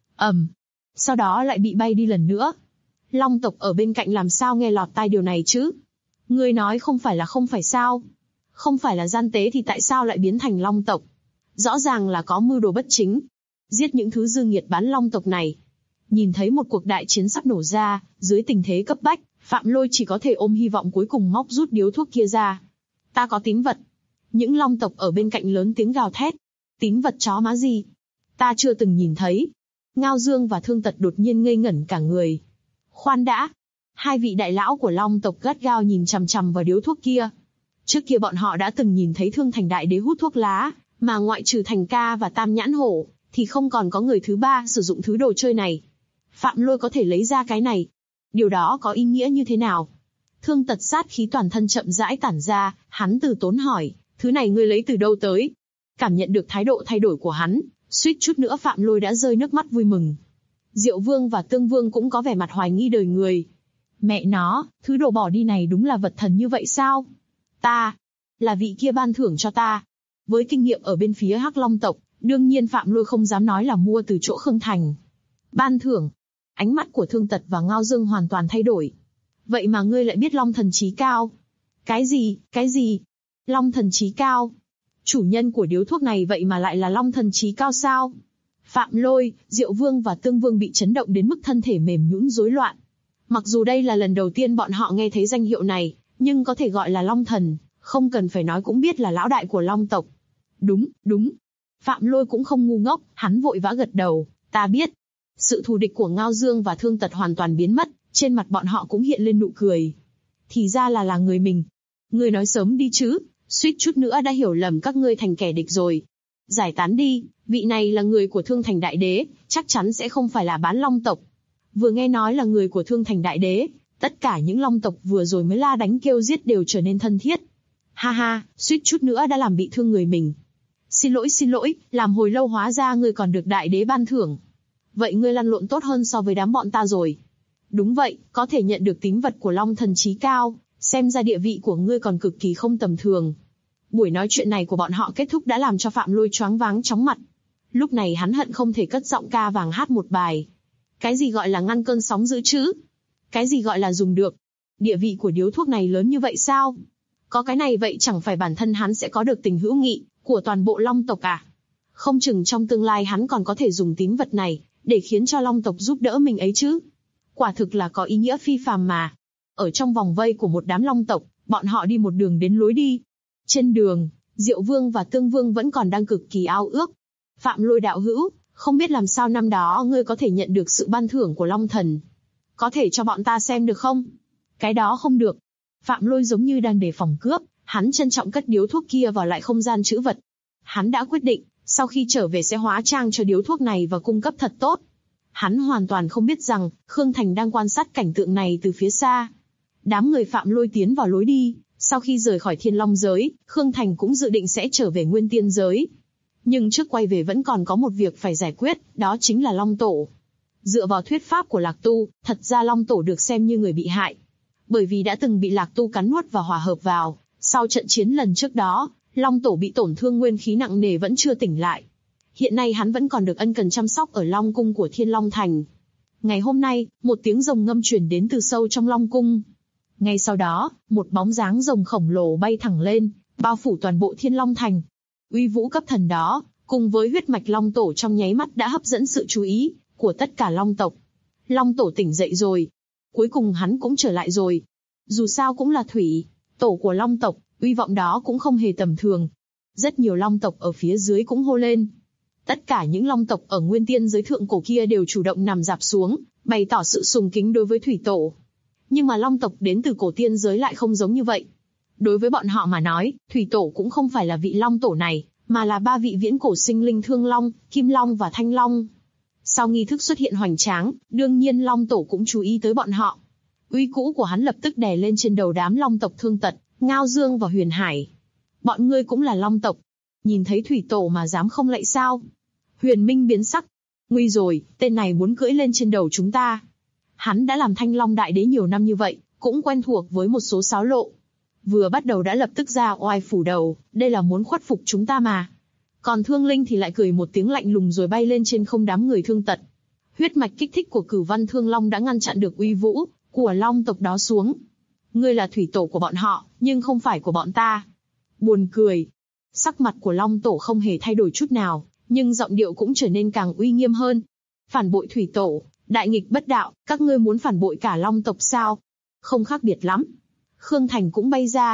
Sau đó lại bị bay đi lần nữa. Long tộc ở bên cạnh làm sao nghe lọt tai điều này chứ? Ngươi nói không phải là không phải sao? Không phải là gian tế thì tại sao lại biến thành long tộc? Rõ ràng là có mưu đồ bất chính. Giết những thứ dư nghiệt bán long tộc này. Nhìn thấy một cuộc đại chiến sắp nổ ra, dưới tình thế cấp bách, Phạm Lôi chỉ có thể ôm hy vọng cuối cùng móc rút điếu thuốc kia ra. Ta có tín vật. Những long tộc ở bên cạnh lớn tiếng gào thét. Tín vật chó má gì? Ta chưa từng nhìn thấy. Ngao Dương và Thương Tật đột nhiên ngây ngẩn cả người. Khoan đã. Hai vị đại lão của long tộc gắt gao nhìn chằm chằm vào điếu thuốc kia. Trước kia bọn họ đã từng nhìn thấy Thương Thành Đại Đế hút thuốc lá, mà ngoại trừ Thành Ca và Tam Nhãn Hổ, thì không còn có người thứ ba sử dụng thứ đồ chơi này. Phạm Lôi có thể lấy ra cái này. Điều đó có ý nghĩa như thế nào? Thương Tật sát khí toàn thân chậm rãi tản ra, hắn từ tốn hỏi, thứ này ngươi lấy từ đâu tới? Cảm nhận được thái độ thay đổi của hắn, suýt chút nữa Phạm Lôi đã rơi nước mắt vui mừng. Diệu Vương và Tương Vương cũng có vẻ mặt hoài nghi đời người. Mẹ nó, thứ đồ bỏ đi này đúng là vật thần như vậy sao? Ta, là vị kia ban thưởng cho ta. Với kinh nghiệm ở bên phía Hắc Long tộc, đương nhiên Phạm Lôi không dám nói là mua từ chỗ Khương Thành. Ban thưởng. Ánh mắt của Thương Tật và Ngao Dương hoàn toàn thay đổi. Vậy mà ngươi lại biết Long Thần Chí Cao? Cái gì? Long Thần Chí Cao? Chủ nhân của điếu thuốc này vậy mà lại là Long Thần Chí Cao sao? Phạm Lôi, Diệu Vương và Tương Vương bị chấn động đến mức thân thể mềm nhũn rối loạn. Mặc dù đây là lần đầu tiên bọn họ nghe thấy danh hiệu này, nhưng có thể gọi là Long Thần, không cần phải nói cũng biết là lão đại của Long tộc. Đúng. Phạm Lôi cũng không ngu ngốc, hắn vội vã gật đầu, ta biết. Sự thù địch của Ngao Dương và Thương Tật hoàn toàn biến mất, trên mặt bọn họ cũng hiện lên nụ cười. Thì ra là người mình. Ngươi nói sớm đi chứ, suýt chút nữa đã hiểu lầm các ngươi thành kẻ địch rồi. Giải tán đi, vị này là người của Thương Thành Đại Đế, chắc chắn sẽ không phải là bán long tộc. Vừa nghe nói là người của Thương Thành Đại Đế, tất cả những long tộc vừa rồi mới la đánh kêu giết đều trở nên thân thiết. Ha ha, suýt chút nữa đã làm bị thương người mình. Xin lỗi, làm hồi lâu hóa ra ngươi còn được Đại Đế ban thưởng. Vậy ngươi lăn lộn tốt hơn so với đám bọn ta rồi. Đúng vậy, có thể nhận được tín vật của Long Thần Chí Cao, xem ra địa vị của ngươi còn cực kỳ không tầm thường. Buổi nói chuyện này của bọn họ kết thúc đã làm cho Phạm Lôi choáng váng chóng mặt. Lúc này hắn hận không thể cất giọng ca vàng hát một bài. Cái gì gọi là ngăn cơn sóng dữ chứ? Cái gì gọi là dùng được? Địa vị của điếu thuốc này lớn như vậy sao? Có cái này vậy chẳng phải bản thân hắn sẽ có được tình hữu nghị của toàn bộ long tộc à? Không chừng trong tương lai hắn còn có thể dùng tín vật này để khiến cho long tộc giúp đỡ mình ấy chứ. Quả thực là có ý nghĩa phi phàm mà. Ở trong vòng vây của một đám long tộc, bọn họ đi một đường đến lối đi. Trên đường, Diệu Vương và Tương Vương vẫn còn đang cực kỳ ao ước. Phạm Lôi đạo hữu, không biết làm sao năm đó ngươi có thể nhận được sự ban thưởng của Long Thần. Có thể cho bọn ta xem được không? Cái đó không được. Phạm Lôi giống như đang đề phòng cướp, hắn trân trọng cất điếu thuốc kia vào lại không gian trữ vật. Hắn đã quyết định, sau khi trở về sẽ hóa trang cho điếu thuốc này và cung cấp thật tốt. Hắn hoàn toàn không biết rằng, Khương Thành đang quan sát cảnh tượng này từ phía xa. Đám người Phạm Lôi tiến vào lối đi, sau khi rời khỏi Thiên Long giới, Khương Thành cũng dự định sẽ trở về Nguyên Tiên giới. Nhưng trước quay về vẫn còn có một việc phải giải quyết, đó chính là Long Tổ. Dựa vào thuyết pháp của Lạc Tu, thật ra Long Tổ được xem như người bị hại. Bởi vì đã từng bị Lạc Tu cắn nuốt và hòa hợp vào, sau trận chiến lần trước đó, Long Tổ bị tổn thương nguyên khí nặng nề vẫn chưa tỉnh lại. Hiện nay hắn vẫn còn được ân cần chăm sóc ở Long Cung của Thiên Long Thành. Ngày hôm nay, một tiếng rồng ngâm truyền đến từ sâu trong Long Cung. Ngay sau đó, một bóng dáng rồng khổng lồ bay thẳng lên, bao phủ toàn bộ Thiên Long Thành. Uy vũ cấp thần đó, cùng với huyết mạch Long Tổ trong nháy mắt đã hấp dẫn sự chú ý của tất cả Long tộc. Long Tổ tỉnh dậy rồi. Cuối cùng hắn cũng trở lại rồi. Dù sao cũng là thủy tổ của Long tộc, uy vọng đó cũng không hề tầm thường. Rất nhiều Long tộc ở phía dưới cũng hô lên. Tất cả những Long tộc ở Nguyên Tiên giới thượng cổ kia đều chủ động nằm dạp xuống, bày tỏ sự sùng kính đối với thủy tổ. Nhưng mà Long tộc đến từ cổ tiên giới lại không giống như vậy. Đối với bọn họ mà nói, thủy tổ cũng không phải là vị Long tổ này, mà là ba vị viễn cổ sinh linh Thương Long, Kim Long và Thanh Long. Sau nghi thức xuất hiện hoành tráng, đương nhiên Long tổ cũng chú ý tới bọn họ. Uy cũ của hắn lập tức đè lên trên đầu đám Long tộc Thương Tật, Ngao Dương và Huyền Hải. Bọn ngươi cũng là Long tộc, nhìn thấy thủy tổ mà dám không lạy sao? Huyền Minh biến sắc. Nguy rồi, tên này muốn cưỡi lên trên đầu chúng ta. Hắn đã làm Thanh Long Đại Đế nhiều năm như vậy, cũng quen thuộc với một số xáo lộ. Vừa bắt đầu đã lập tức ra oai phủ đầu, đây là muốn khuất phục chúng ta mà. Còn Thương Linh thì lại cười một tiếng lạnh lùng rồi bay lên trên không đám người Thương Tật. Huyết mạch kích thích của Cửu Văn Thương Long đã ngăn chặn được uy vũ của Long tộc đó xuống. Ngươi là thủy tổ của bọn họ, nhưng không phải của bọn ta. Buồn cười. Sắc mặt của Long tổ không hề thay đổi chút nào, nhưng giọng điệu cũng trở nên càng uy nghiêm hơn. Phản bội thủy tổ, đại nghịch bất đạo, các ngươi muốn phản bội cả Long tộc sao? Không khác biệt lắm. Khương Thành cũng bay ra.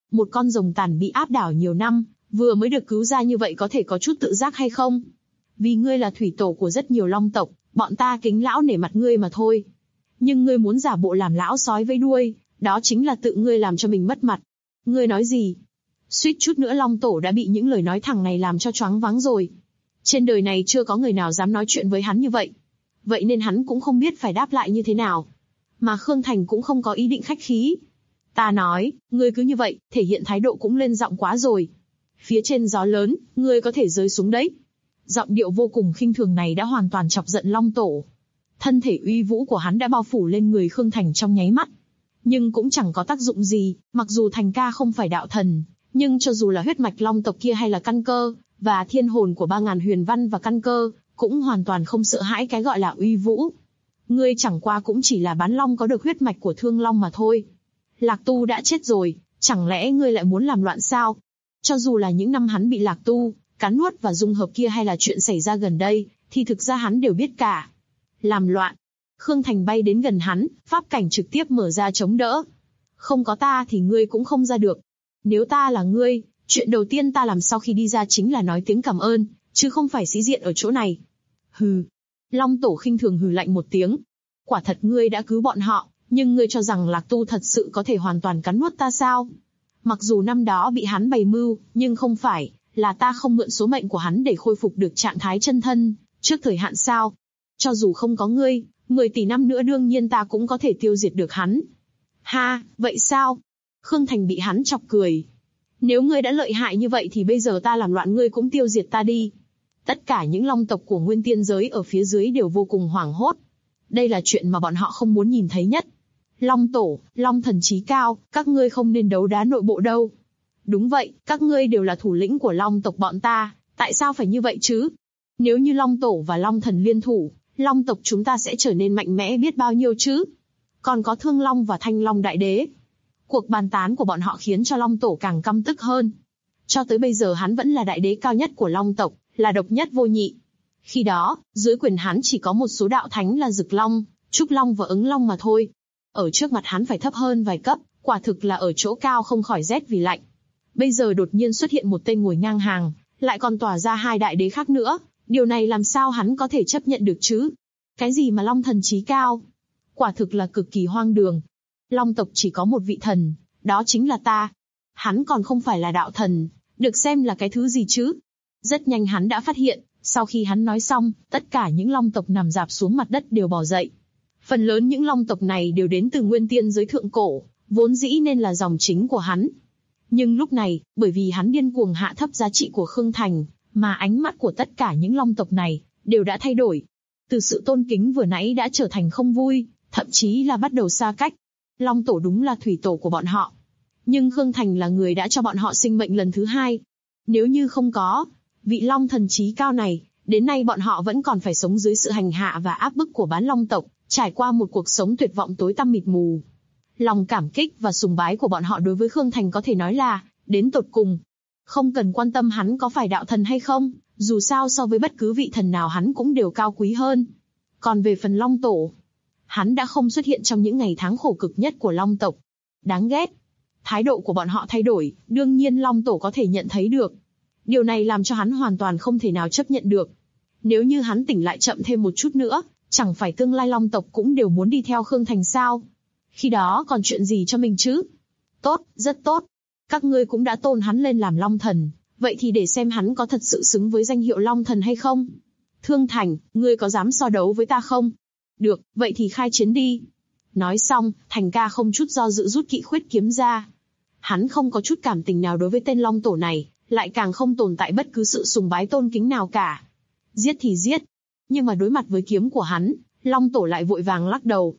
Một con rồng tàn bị áp đảo nhiều năm, vừa mới được cứu ra như vậy có thể có chút tự giác hay không? Vì ngươi là thủy tổ của rất nhiều long tộc, bọn ta kính lão nể mặt ngươi mà thôi. Nhưng ngươi muốn giả bộ làm lão sói với đuôi, đó chính là tự ngươi làm cho mình mất mặt. Ngươi nói gì? Suýt chút nữa long tổ đã bị những lời nói thẳng này làm cho choáng váng rồi. Trên đời này chưa có người nào dám nói chuyện với hắn như vậy. Vậy nên hắn cũng không biết phải đáp lại như thế nào. Mà Khương Thành cũng không có ý định khách khí. Ta nói, ngươi cứ như vậy, thể hiện thái độ cũng lên giọng quá rồi. Phía trên gió lớn, ngươi có thể rơi xuống đấy. Giọng điệu vô cùng khinh thường này đã hoàn toàn chọc giận long tổ. Thân thể uy vũ của hắn đã bao phủ lên người Khương Thành trong nháy mắt. Nhưng cũng chẳng có tác dụng gì, mặc dù Thành ca không phải đạo thần, nhưng cho dù là huyết mạch long tộc kia hay là căn cơ, và thiên hồn của 3000 huyền văn và căn cơ, cũng hoàn toàn không sợ hãi cái gọi là uy vũ. Ngươi chẳng qua cũng chỉ là bán long có được huyết mạch của thương long mà thôi. Lạc Tu đã chết rồi, chẳng lẽ ngươi lại muốn làm loạn sao? Cho dù là những năm hắn bị Lạc Tu cắn nuốt và dung hợp kia hay là chuyện xảy ra gần đây, thì thực ra hắn đều biết cả. Làm loạn. Khương Thành bay đến gần hắn, pháp cảnh trực tiếp mở ra chống đỡ. Không có ta thì ngươi cũng không ra được. Nếu ta là ngươi, chuyện đầu tiên ta làm sau khi đi ra chính là nói tiếng cảm ơn, chứ không phải sĩ diện ở chỗ này. Hừ. Long tổ khinh thường hừ lạnh một tiếng. Quả thật ngươi đã cứu bọn họ, nhưng ngươi cho rằng Lạc Tu thật sự có thể hoàn toàn cắn nuốt ta sao? Mặc dù năm đó bị hắn bày mưu, nhưng không phải là ta không mượn số mệnh của hắn để khôi phục được trạng thái chân thân trước thời hạn sao? Cho dù không có ngươi, 10 tỷ năm nữa đương nhiên ta cũng có thể tiêu diệt được hắn. Ha, vậy sao? Khương Thành bị hắn chọc cười. Nếu ngươi đã lợi hại như vậy thì bây giờ ta làm loạn ngươi cũng tiêu diệt ta đi. Tất cả những long tộc của nguyên tiên giới ở phía dưới đều vô cùng hoảng hốt. Đây là chuyện mà bọn họ không muốn nhìn thấy nhất. Long tổ, long thần trí cao, các ngươi không nên đấu đá nội bộ đâu. Đúng vậy, các ngươi đều là thủ lĩnh của long tộc bọn ta, tại sao phải như vậy chứ? Nếu như long tổ và long thần liên thủ, long tộc chúng ta sẽ trở nên mạnh mẽ biết bao nhiêu chứ? Còn có Thương Long và Thanh Long đại đế. Cuộc bàn tán của bọn họ khiến cho long tổ càng căm tức hơn. Cho tới bây giờ hắn vẫn là đại đế cao nhất của long tộc, là độc nhất vô nhị. Khi đó, dưới quyền hắn chỉ có một số đạo thánh là Dực Long, Trúc Long và Ứng Long mà thôi. Ở trước mặt hắn phải thấp hơn vài cấp, quả thực là ở chỗ cao không khỏi rét vì lạnh. Bây giờ đột nhiên xuất hiện một tên ngồi ngang hàng, lại còn tỏa ra hai đại đế khác nữa, điều này làm sao hắn có thể chấp nhận được chứ? Cái gì mà long thần trí cao? Quả thực là cực kỳ hoang đường. Long tộc chỉ có một vị thần, đó chính là ta. Hắn còn không phải là đạo thần, được xem là cái thứ gì chứ? Rất nhanh hắn đã phát hiện, sau khi hắn nói xong, tất cả những long tộc nằm rạp xuống mặt đất đều bò dậy. Phần lớn những long tộc này đều đến từ nguyên tiên giới thượng cổ, vốn dĩ nên là dòng chính của hắn. Nhưng lúc này, bởi vì hắn điên cuồng hạ thấp giá trị của Khương Thành, mà ánh mắt của tất cả những long tộc này đều đã thay đổi. Từ sự tôn kính vừa nãy đã trở thành không vui, thậm chí là bắt đầu xa cách. Long tổ đúng là thủy tổ của bọn họ. Nhưng Khương Thành là người đã cho bọn họ sinh mệnh lần thứ hai. Nếu như không có vị long thần trí cao này, đến nay bọn họ vẫn còn phải sống dưới sự hành hạ và áp bức của bán long tộc, trải qua một cuộc sống tuyệt vọng tối tăm mịt mù. Lòng cảm kích và sùng bái của bọn họ đối với Khương Thành có thể nói là đến tột cùng. Không cần quan tâm hắn có phải đạo thần hay không, dù sao so với bất cứ vị thần nào hắn cũng đều cao quý hơn. Còn về phần long tổ, hắn đã không xuất hiện trong những ngày tháng khổ cực nhất của long tộc. Đáng ghét. Thái độ của bọn họ thay đổi, đương nhiên long tổ có thể nhận thấy được. Điều này làm cho hắn hoàn toàn không thể nào chấp nhận được. Nếu như hắn tỉnh lại chậm thêm một chút nữa, chẳng phải tương lai long tộc cũng đều muốn đi theo Khương Thành sao? Khi đó còn chuyện gì cho mình chứ? Tốt, rất tốt. Các ngươi cũng đã tôn hắn lên làm long thần, vậy thì để xem hắn có thật sự xứng với danh hiệu long thần hay không. Thương Thành, ngươi có dám so đấu với ta không? Được, vậy thì khai chiến đi. Nói xong, Thành ca không chút do dự rút Kỵ Khuyết kiếm ra. Hắn không có chút cảm tình nào đối với tên long tổ này, lại càng không tồn tại bất cứ sự sùng bái tôn kính nào cả. Giết thì giết. Nhưng mà đối mặt với kiếm của hắn, long tổ lại vội vàng lắc đầu.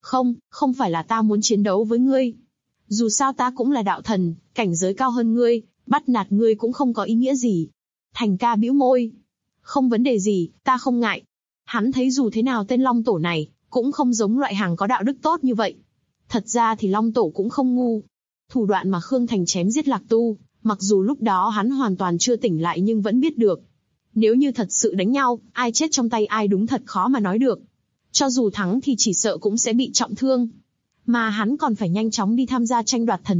Không phải là ta muốn chiến đấu với ngươi. Dù sao ta cũng là đạo thần, cảnh giới cao hơn ngươi, bắt nạt ngươi cũng không có ý nghĩa gì. Thành ca bĩu môi. Không vấn đề gì, ta không ngại. Hắn thấy dù thế nào tên long tổ này, cũng không giống loại hàng có đạo đức tốt như vậy. Thật ra thì long tổ cũng không ngu. Thủ đoạn mà Khương Thành chém giết Lạc Tu, mặc dù lúc đó hắn hoàn toàn chưa tỉnh lại nhưng vẫn biết được. Nếu như thật sự đánh nhau, ai chết trong tay ai đúng thật khó mà nói được. Cho dù thắng thì chỉ sợ cũng sẽ bị trọng thương. Mà hắn còn phải nhanh chóng đi tham gia tranh đoạt thần vị,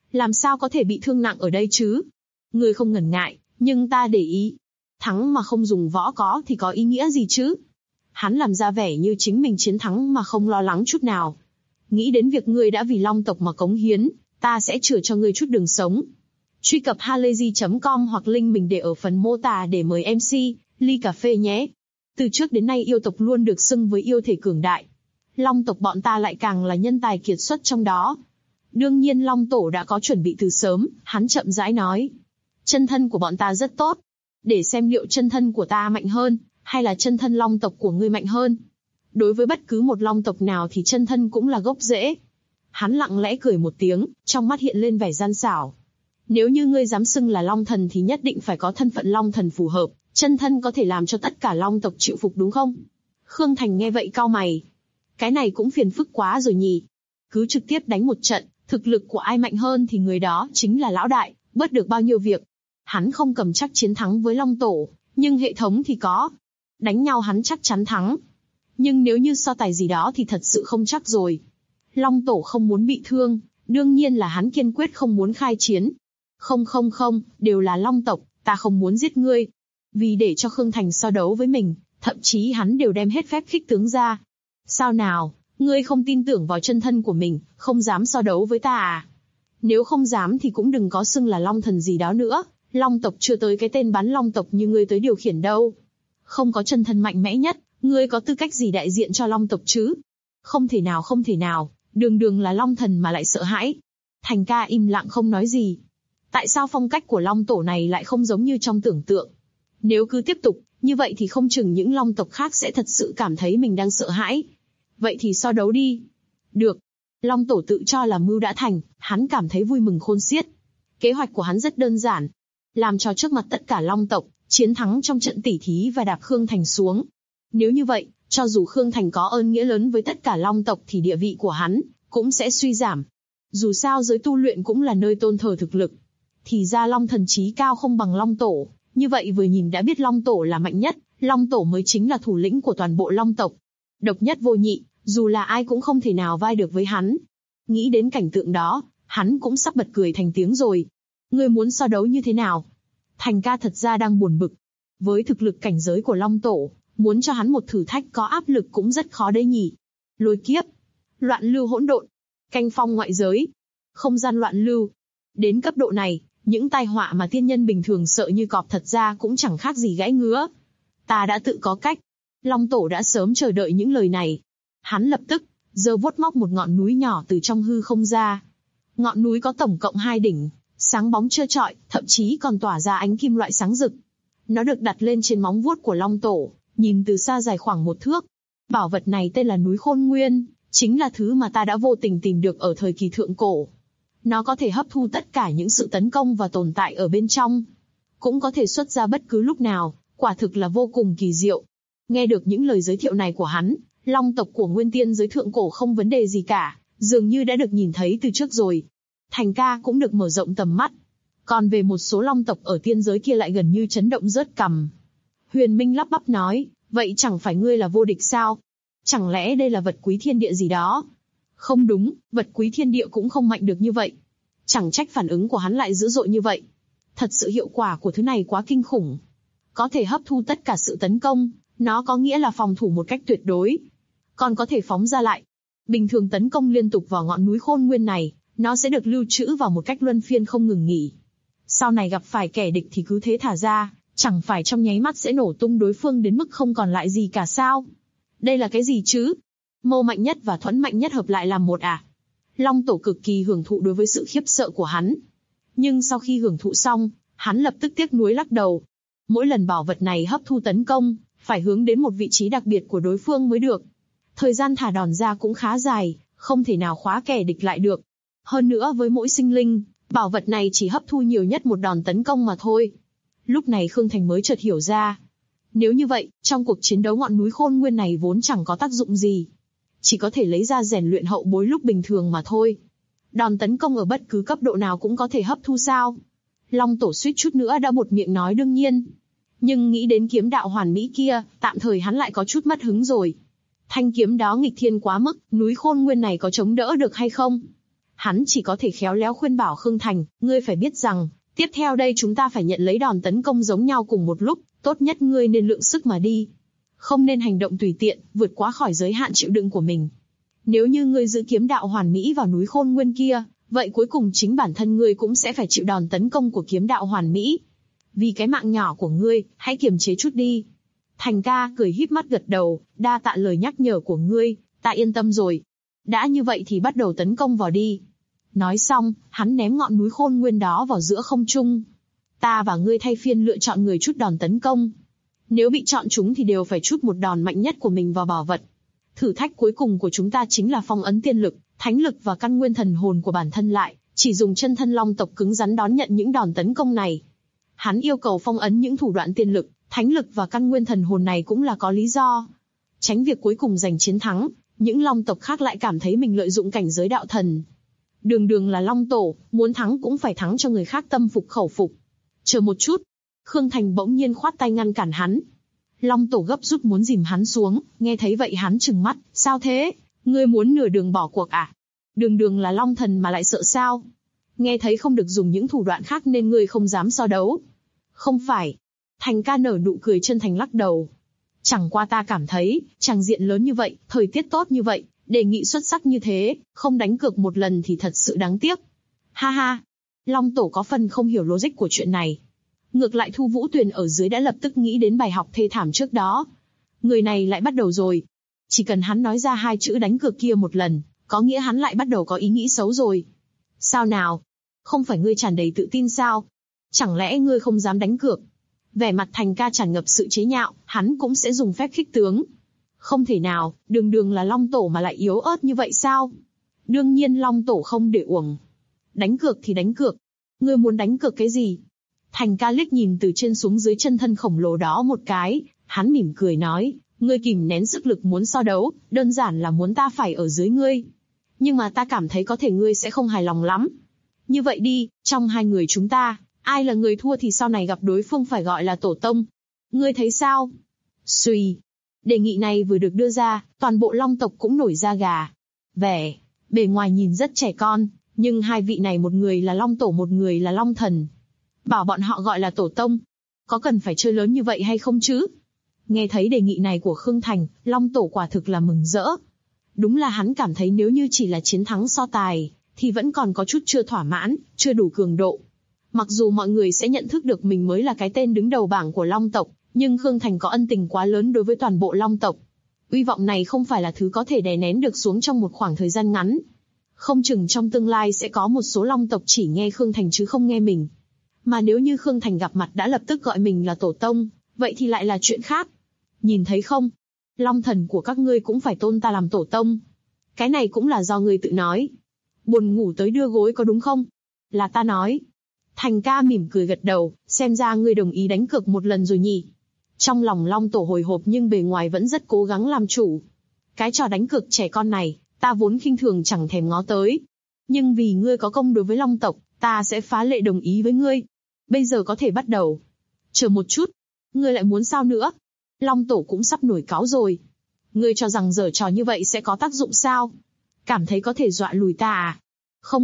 Làm sao có thể bị thương nặng ở đây chứ? Ngươi không ngần ngại, nhưng ta để ý. Thắng mà không dùng võ có thì có ý nghĩa gì chứ? Hắn làm ra vẻ như chính mình chiến thắng mà không lo lắng chút nào. Nghĩ đến việc ngươi đã vì Long tộc mà cống hiến, ta sẽ chừa cho ngươi chút đường sống. Truy cập halayzi.com hoặc link mình để ở phần mô tả để mời MC, ly cà phê nhé. Từ trước đến nay yêu tộc luôn được xưng với yêu thể cường đại. Long tộc bọn ta lại càng là nhân tài kiệt xuất trong đó. Đương nhiên Long Tổ đã có chuẩn bị từ sớm, hắn chậm rãi nói. Chân thân của bọn ta rất tốt. Để xem liệu chân thân của ta mạnh hơn, hay là chân thân Long tộc của ngươi mạnh hơn. Đối với bất cứ một Long tộc nào thì chân thân cũng là gốc rễ. Hắn lặng lẽ cười một tiếng, trong mắt hiện lên vẻ gian xảo. Nếu như ngươi dám xưng là Long thần thì nhất định phải có thân phận Long thần phù hợp, chân thân có thể làm cho tất cả Long tộc chịu phục đúng không? Khương Thành nghe vậy cau mày. Cái này cũng phiền phức quá rồi nhỉ. Cứ trực tiếp đánh một trận, thực lực của ai mạnh hơn thì người đó chính là lão đại, bớt được bao nhiêu việc. Hắn không cầm chắc chiến thắng với Long Tổ, nhưng hệ thống thì có. Đánh nhau hắn chắc chắn thắng. Nhưng nếu như so tài gì đó thì thật sự không chắc rồi. Long Tổ không muốn bị thương, đương nhiên là hắn kiên quyết không muốn khai chiến. Không, đều là Long tộc, ta không muốn giết ngươi. Vì để cho Khương Thành so đấu với mình, thậm chí hắn đều đem hết phép khích tướng ra. Sao nào, ngươi không tin tưởng vào chân thân của mình, không dám so đấu với ta à? Nếu không dám thì cũng đừng có xưng là Long thần gì đó nữa, Long tộc chưa tới cái tên bán Long tộc như ngươi tới điều khiển đâu. Không có chân thân mạnh mẽ nhất, ngươi có tư cách gì đại diện cho Long tộc chứ? Không thể nào, đường là Long thần mà lại sợ hãi. Thành ca im lặng không nói gì. Tại sao phong cách của Long Tổ này lại không giống như trong tưởng tượng? Nếu cứ tiếp tục, như vậy thì không chừng những Long tộc khác sẽ thật sự cảm thấy mình đang sợ hãi. Vậy thì so đấu đi. Được. Long Tổ tự cho là mưu đã thành, hắn cảm thấy vui mừng khôn xiết. Kế hoạch của hắn rất đơn giản. Làm cho trước mặt tất cả Long tộc, chiến thắng trong trận tỉ thí và đạp Khương Thành xuống. Nếu như vậy, cho dù Khương Thành có ơn nghĩa lớn với tất cả Long tộc thì địa vị của hắn cũng sẽ suy giảm. Dù sao giới tu luyện cũng là nơi tôn thờ thực lực. Thì ra Long thần trí cao không bằng Long Tổ, như vậy vừa nhìn đã biết Long Tổ là mạnh nhất, Long Tổ mới chính là thủ lĩnh của toàn bộ Long tộc. Độc nhất vô nhị, dù là ai cũng không thể nào vai được với hắn. Nghĩ đến cảnh tượng đó, hắn cũng sắp bật cười thành tiếng rồi. Ngươi muốn so đấu như thế nào? Thành ca thật ra đang buồn bực. Với thực lực cảnh giới của Long Tổ, muốn cho hắn một thử thách có áp lực cũng rất khó đấy nhỉ. Lôi kiếp, loạn lưu hỗn độn, canh phong ngoại giới, không gian loạn lưu. Đến cấp độ này, những tai họa mà tiên nhân bình thường sợ như cọp thật ra cũng chẳng khác gì gãy ngứa. Ta đã tự có cách. Long Tổ đã sớm chờ đợi những lời này. Hắn lập tức giơ vuốt móc một ngọn núi nhỏ từ trong hư không ra. Ngọn núi có tổng cộng 2 đỉnh, sáng bóng trơ trọi, thậm chí còn tỏa ra ánh kim loại sáng rực. Nó được đặt lên trên móng vuốt của Long Tổ, nhìn từ xa dài khoảng 1 thước. Bảo vật này tên là núi Khôn Nguyên, chính là thứ mà ta đã vô tình tìm được ở thời kỳ thượng cổ. Nó có thể hấp thu tất cả những sự tấn công và tồn tại ở bên trong. Cũng có thể xuất ra bất cứ lúc nào, quả thực là vô cùng kỳ diệu. Nghe được những lời giới thiệu này của hắn, Long tộc của Nguyên Tiên giới thượng cổ không vấn đề gì cả, dường như đã được nhìn thấy từ trước rồi. Thành ca cũng được mở rộng tầm mắt. Còn về một số Long tộc ở tiên giới kia lại gần như chấn động rớt cằm. Huyền Minh lắp bắp nói, vậy chẳng phải ngươi là vô địch sao? Chẳng lẽ đây là vật quý thiên địa gì đó? Không đúng, vật quý thiên địa cũng không mạnh được như vậy. Chẳng trách phản ứng của hắn lại dữ dội như vậy. Thật sự hiệu quả của thứ này quá kinh khủng. Có thể hấp thu tất cả sự tấn công, nó có nghĩa là phòng thủ một cách tuyệt đối. Còn có thể phóng ra lại. Bình thường tấn công liên tục vào ngọn núi Khôn Nguyên này, nó sẽ được lưu trữ vào một cách luân phiên không ngừng nghỉ. Sau này gặp phải kẻ địch thì cứ thế thả ra, chẳng phải trong nháy mắt sẽ nổ tung đối phương đến mức không còn lại gì cả sao? Đây là cái gì chứ? Mâu mạnh nhất và Thuẫn mạnh nhất hợp lại làm một à? Long Tổ cực kỳ hưởng thụ đối với sự khiếp sợ của hắn. Nhưng sau khi hưởng thụ xong, hắn lập tức tiếc nuối lắc đầu. Mỗi lần bảo vật này hấp thu tấn công, phải hướng đến một vị trí đặc biệt của đối phương mới được. Thời gian thả đòn ra cũng khá dài, không thể nào khóa kẻ địch lại được. Hơn nữa với mỗi sinh linh, bảo vật này chỉ hấp thu nhiều nhất một đòn tấn công mà thôi. Lúc này Khương Thành mới chợt hiểu ra. Nếu như vậy, trong cuộc chiến đấu ngọn núi Khôn Nguyên này vốn chẳng có tác dụng gì. Chỉ có thể lấy ra rèn luyện hậu bối lúc bình thường mà thôi. Đòn tấn công ở bất cứ cấp độ nào cũng có thể hấp thu sao? Long Tổ suýt chút nữa đã buột miệng nói đương nhiên. Nhưng nghĩ đến kiếm đạo hoàn mỹ kia, tạm thời hắn lại có chút mất hứng rồi. Thanh kiếm đó nghịch thiên quá mức, núi Khôn Nguyên này có chống đỡ được hay không? hắn chỉ có thể khéo léo khuyên bảo Khương Thành, ngươi phải biết rằng, tiếp theo đây chúng ta phải nhận lấy đòn tấn công giống nhau cùng một lúc, tốt nhất ngươi nên lượng sức mà đi. Không nên hành động tùy tiện, vượt quá khỏi giới hạn chịu đựng của mình. Nếu như ngươi giữ kiếm đạo hoàn mỹ vào núi Khôn Nguyên kia, vậy cuối cùng chính bản thân ngươi cũng sẽ phải chịu đòn tấn công của kiếm đạo hoàn mỹ. Vì cái mạng nhỏ của ngươi, hãy kiềm chế chút đi. Thành ca cười híp mắt gật đầu, đa tạ lời nhắc nhở của ngươi, ta yên tâm rồi. Đã như vậy thì bắt đầu tấn công vào đi. Nói xong, hắn ném ngọn núi Khôn Nguyên đó vào giữa không trung. Ta và ngươi thay phiên lựa chọn người chút đòn tấn công. Nếu bị chọn chúng thì đều phải chút một đòn mạnh nhất của mình vào bảo vật. Thử thách cuối cùng của chúng ta chính là phong ấn tiên lực, thánh lực và căn nguyên thần hồn của bản thân lại, chỉ dùng chân thân long tộc cứng rắn đón nhận những đòn tấn công này. Hắn yêu cầu phong ấn những thủ đoạn tiên lực, thánh lực và căn nguyên thần hồn này cũng là có lý do. Tránh việc cuối cùng giành chiến thắng, những long tộc khác lại cảm thấy mình lợi dụng cảnh giới đạo thần. Đường đường là long tổ, muốn thắng cũng phải thắng cho người khác tâm phục khẩu phục. Chờ một chút. Khương Thành bỗng nhiên khoát tay ngăn cản hắn. Long tổ gấp rút muốn dìm hắn xuống, nghe thấy vậy hắn trừng mắt, sao thế? Ngươi muốn nửa đường bỏ cuộc à? Đường đường là long thần mà lại sợ sao? Nghe thấy không được dùng những thủ đoạn khác nên ngươi không dám so đấu. Không phải. Thành ca nở nụ cười chân thành lắc đầu. Chẳng qua ta cảm thấy, tràng diện lớn như vậy, thời tiết tốt như vậy, đề nghị xuất sắc như thế, không đánh cược một lần thì thật sự đáng tiếc. Ha ha. Long tổ có phần không hiểu logic của chuyện này. Ngược lại Thu Vũ Tuyền ở dưới đã lập tức nghĩ đến bài học thê thảm trước đó. Người này lại bắt đầu rồi. Chỉ cần hắn nói ra hai chữ đánh cược kia một lần, có nghĩa hắn lại bắt đầu có ý nghĩ xấu rồi. Sao nào? Không phải ngươi tràn đầy tự tin sao? Chẳng lẽ ngươi không dám đánh cược? Vẻ mặt Thành ca tràn ngập sự chế nhạo, hắn cũng sẽ dùng phép khích tướng. Không thể nào, đường đường là long tổ mà lại yếu ớt như vậy sao? Đương nhiên long tổ không để uổng. Đánh cược thì đánh cược. Ngươi muốn đánh cược cái gì? Thành ca liếc nhìn từ trên xuống dưới chân thân khổng lồ đó một cái, hắn mỉm cười nói, ngươi kìm nén sức lực muốn so đấu, đơn giản là muốn ta phải ở dưới ngươi. Nhưng mà ta cảm thấy có thể ngươi sẽ không hài lòng lắm. Như vậy đi, trong hai người chúng ta, ai là người thua thì sau này gặp đối phương phải gọi là tổ tông. Ngươi thấy sao? Xuy. Đề nghị này vừa được đưa ra, toàn bộ long tộc cũng nổi da gà. Bề ngoài nhìn rất trẻ con, nhưng hai vị này một người là long tổ một người là long thần. Bảo bọn họ gọi là tổ tông. Có cần phải chơi lớn như vậy hay không chứ? Nghe thấy đề nghị này của Khương Thành, long tổ quả thực là mừng rỡ. Đúng là hắn cảm thấy nếu như chỉ là chiến thắng so tài, thì vẫn còn có chút chưa thỏa mãn, chưa đủ cường độ. Mặc dù mọi người sẽ nhận thức được mình mới là cái tên đứng đầu bảng của long tộc, nhưng Khương Thành có ân tình quá lớn đối với toàn bộ long tộc. Uy vọng này không phải là thứ có thể đè nén được xuống trong một khoảng thời gian ngắn. Không chừng trong tương lai sẽ có một số long tộc chỉ nghe Khương Thành chứ không nghe mình. Mà nếu như Khương Thành gặp mặt đã lập tức gọi mình là tổ tông, vậy thì lại là chuyện khác. Nhìn thấy không? Long thần của các ngươi cũng phải tôn ta làm tổ tông. Cái này cũng là do ngươi tự nói. Buồn ngủ tới đưa gối có đúng không? Là ta nói. Thành ca mỉm cười gật đầu, xem ra ngươi đồng ý đánh cược một lần rồi nhỉ. Trong lòng long tổ hồi hộp nhưng bề ngoài vẫn rất cố gắng làm chủ. Cái trò đánh cược trẻ con này, ta vốn khinh thường chẳng thèm ngó tới. Nhưng vì ngươi có công đối với long tộc, ta sẽ phá lệ đồng ý với ngươi. Bây giờ có thể bắt đầu. Chờ một chút. Ngươi lại muốn sao nữa? Long tổ cũng sắp nổi cáu rồi. Ngươi cho rằng giở trò như vậy sẽ có tác dụng sao? Cảm thấy có thể dọa lùi ta à? Không.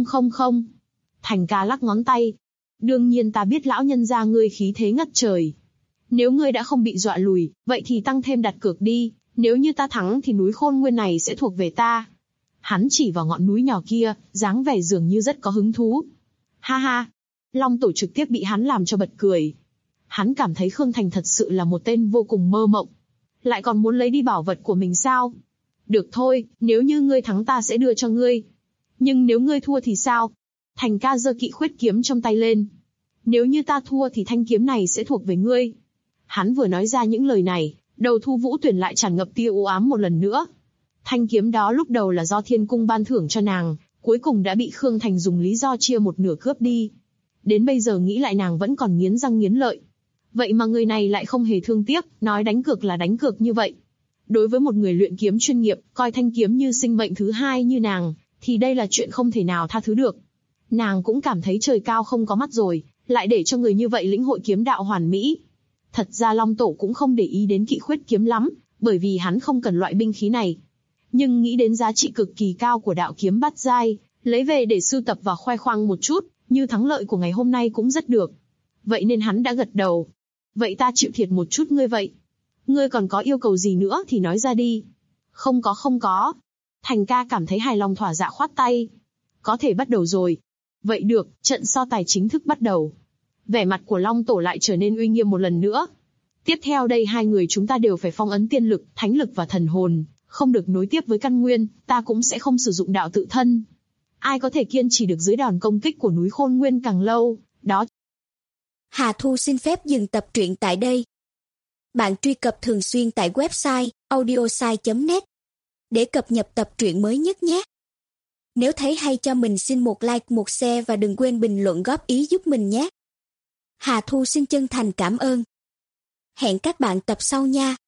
Thành ca lắc ngón tay. Đương nhiên ta biết lão nhân gia ngươi khí thế ngất trời. Nếu ngươi đã không bị dọa lùi, vậy thì tăng thêm đặt cược đi. Nếu như ta thắng thì núi Khôn Nguyên này sẽ thuộc về ta. Hắn chỉ vào ngọn núi nhỏ kia, dáng vẻ dường như rất có hứng thú. Ha ha. Long tổ trực tiếp bị hắn làm cho bật cười. Hắn cảm thấy Khương Thành thật sự là một tên vô cùng mơ mộng. Lại còn muốn lấy đi bảo vật của mình sao? Được thôi, nếu như ngươi thắng ta sẽ đưa cho ngươi. Nhưng nếu ngươi thua thì sao? Thành ca giơ kỵ khuyết kiếm trong tay lên. Nếu như ta thua thì thanh kiếm này sẽ thuộc về ngươi. Hắn vừa nói ra những lời này, đầu Thu Vũ Tuyền lại tràn ngập tia u ám một lần nữa. Thanh kiếm đó lúc đầu là do Thiên Cung ban thưởng cho nàng, cuối cùng đã bị Khương Thành dùng lý do chia một nửa cướp đi. Đến bây giờ nghĩ lại nàng vẫn còn nghiến răng nghiến lợi. Vậy mà người này lại không hề thương tiếc, nói đánh cược là đánh cược như vậy. Đối với một người luyện kiếm chuyên nghiệp, coi thanh kiếm như sinh mệnh thứ hai như nàng, thì đây là chuyện không thể nào tha thứ được. Nàng cũng cảm thấy trời cao không có mắt rồi, lại để cho người như vậy lĩnh hội kiếm đạo hoàn mỹ. Thật ra Long Tổ cũng không để ý đến kỵ khuyết kiếm lắm, bởi vì hắn không cần loại binh khí này. Nhưng nghĩ đến giá trị cực kỳ cao của đạo kiếm bát giai, lấy về để sưu tập và khoe khoang một chút, như thắng lợi của ngày hôm nay cũng rất được. Vậy nên hắn đã gật đầu. Vậy ta chịu thiệt một chút ngươi vậy. Ngươi còn có yêu cầu gì nữa thì nói ra đi. Không có. Thành ca cảm thấy hài lòng thỏa dạ khoát tay. Có thể bắt đầu rồi. Vậy được, trận so tài chính thức bắt đầu. Vẻ mặt của Long Tổ lại trở nên uy nghiêm một lần nữa. Tiếp theo đây hai người chúng ta đều phải phong ấn tiên lực, thánh lực và thần hồn, không được nối tiếp với căn nguyên, ta cũng sẽ không sử dụng đạo tự thân. Ai có thể kiên trì được dưới đòn công kích của núi Khôn Nguyên càng lâu, đó. Hà Thu xin phép dừng tập truyện tại đây. Bạn truy cập thường xuyên tại website audiosai.net để cập nhật tập truyện mới nhất nhé. Nếu thấy hay cho mình xin một like, một share và đừng quên bình luận góp ý giúp mình nhé. Hà Thu xin chân thành cảm ơn. Hẹn các bạn tập sau nha.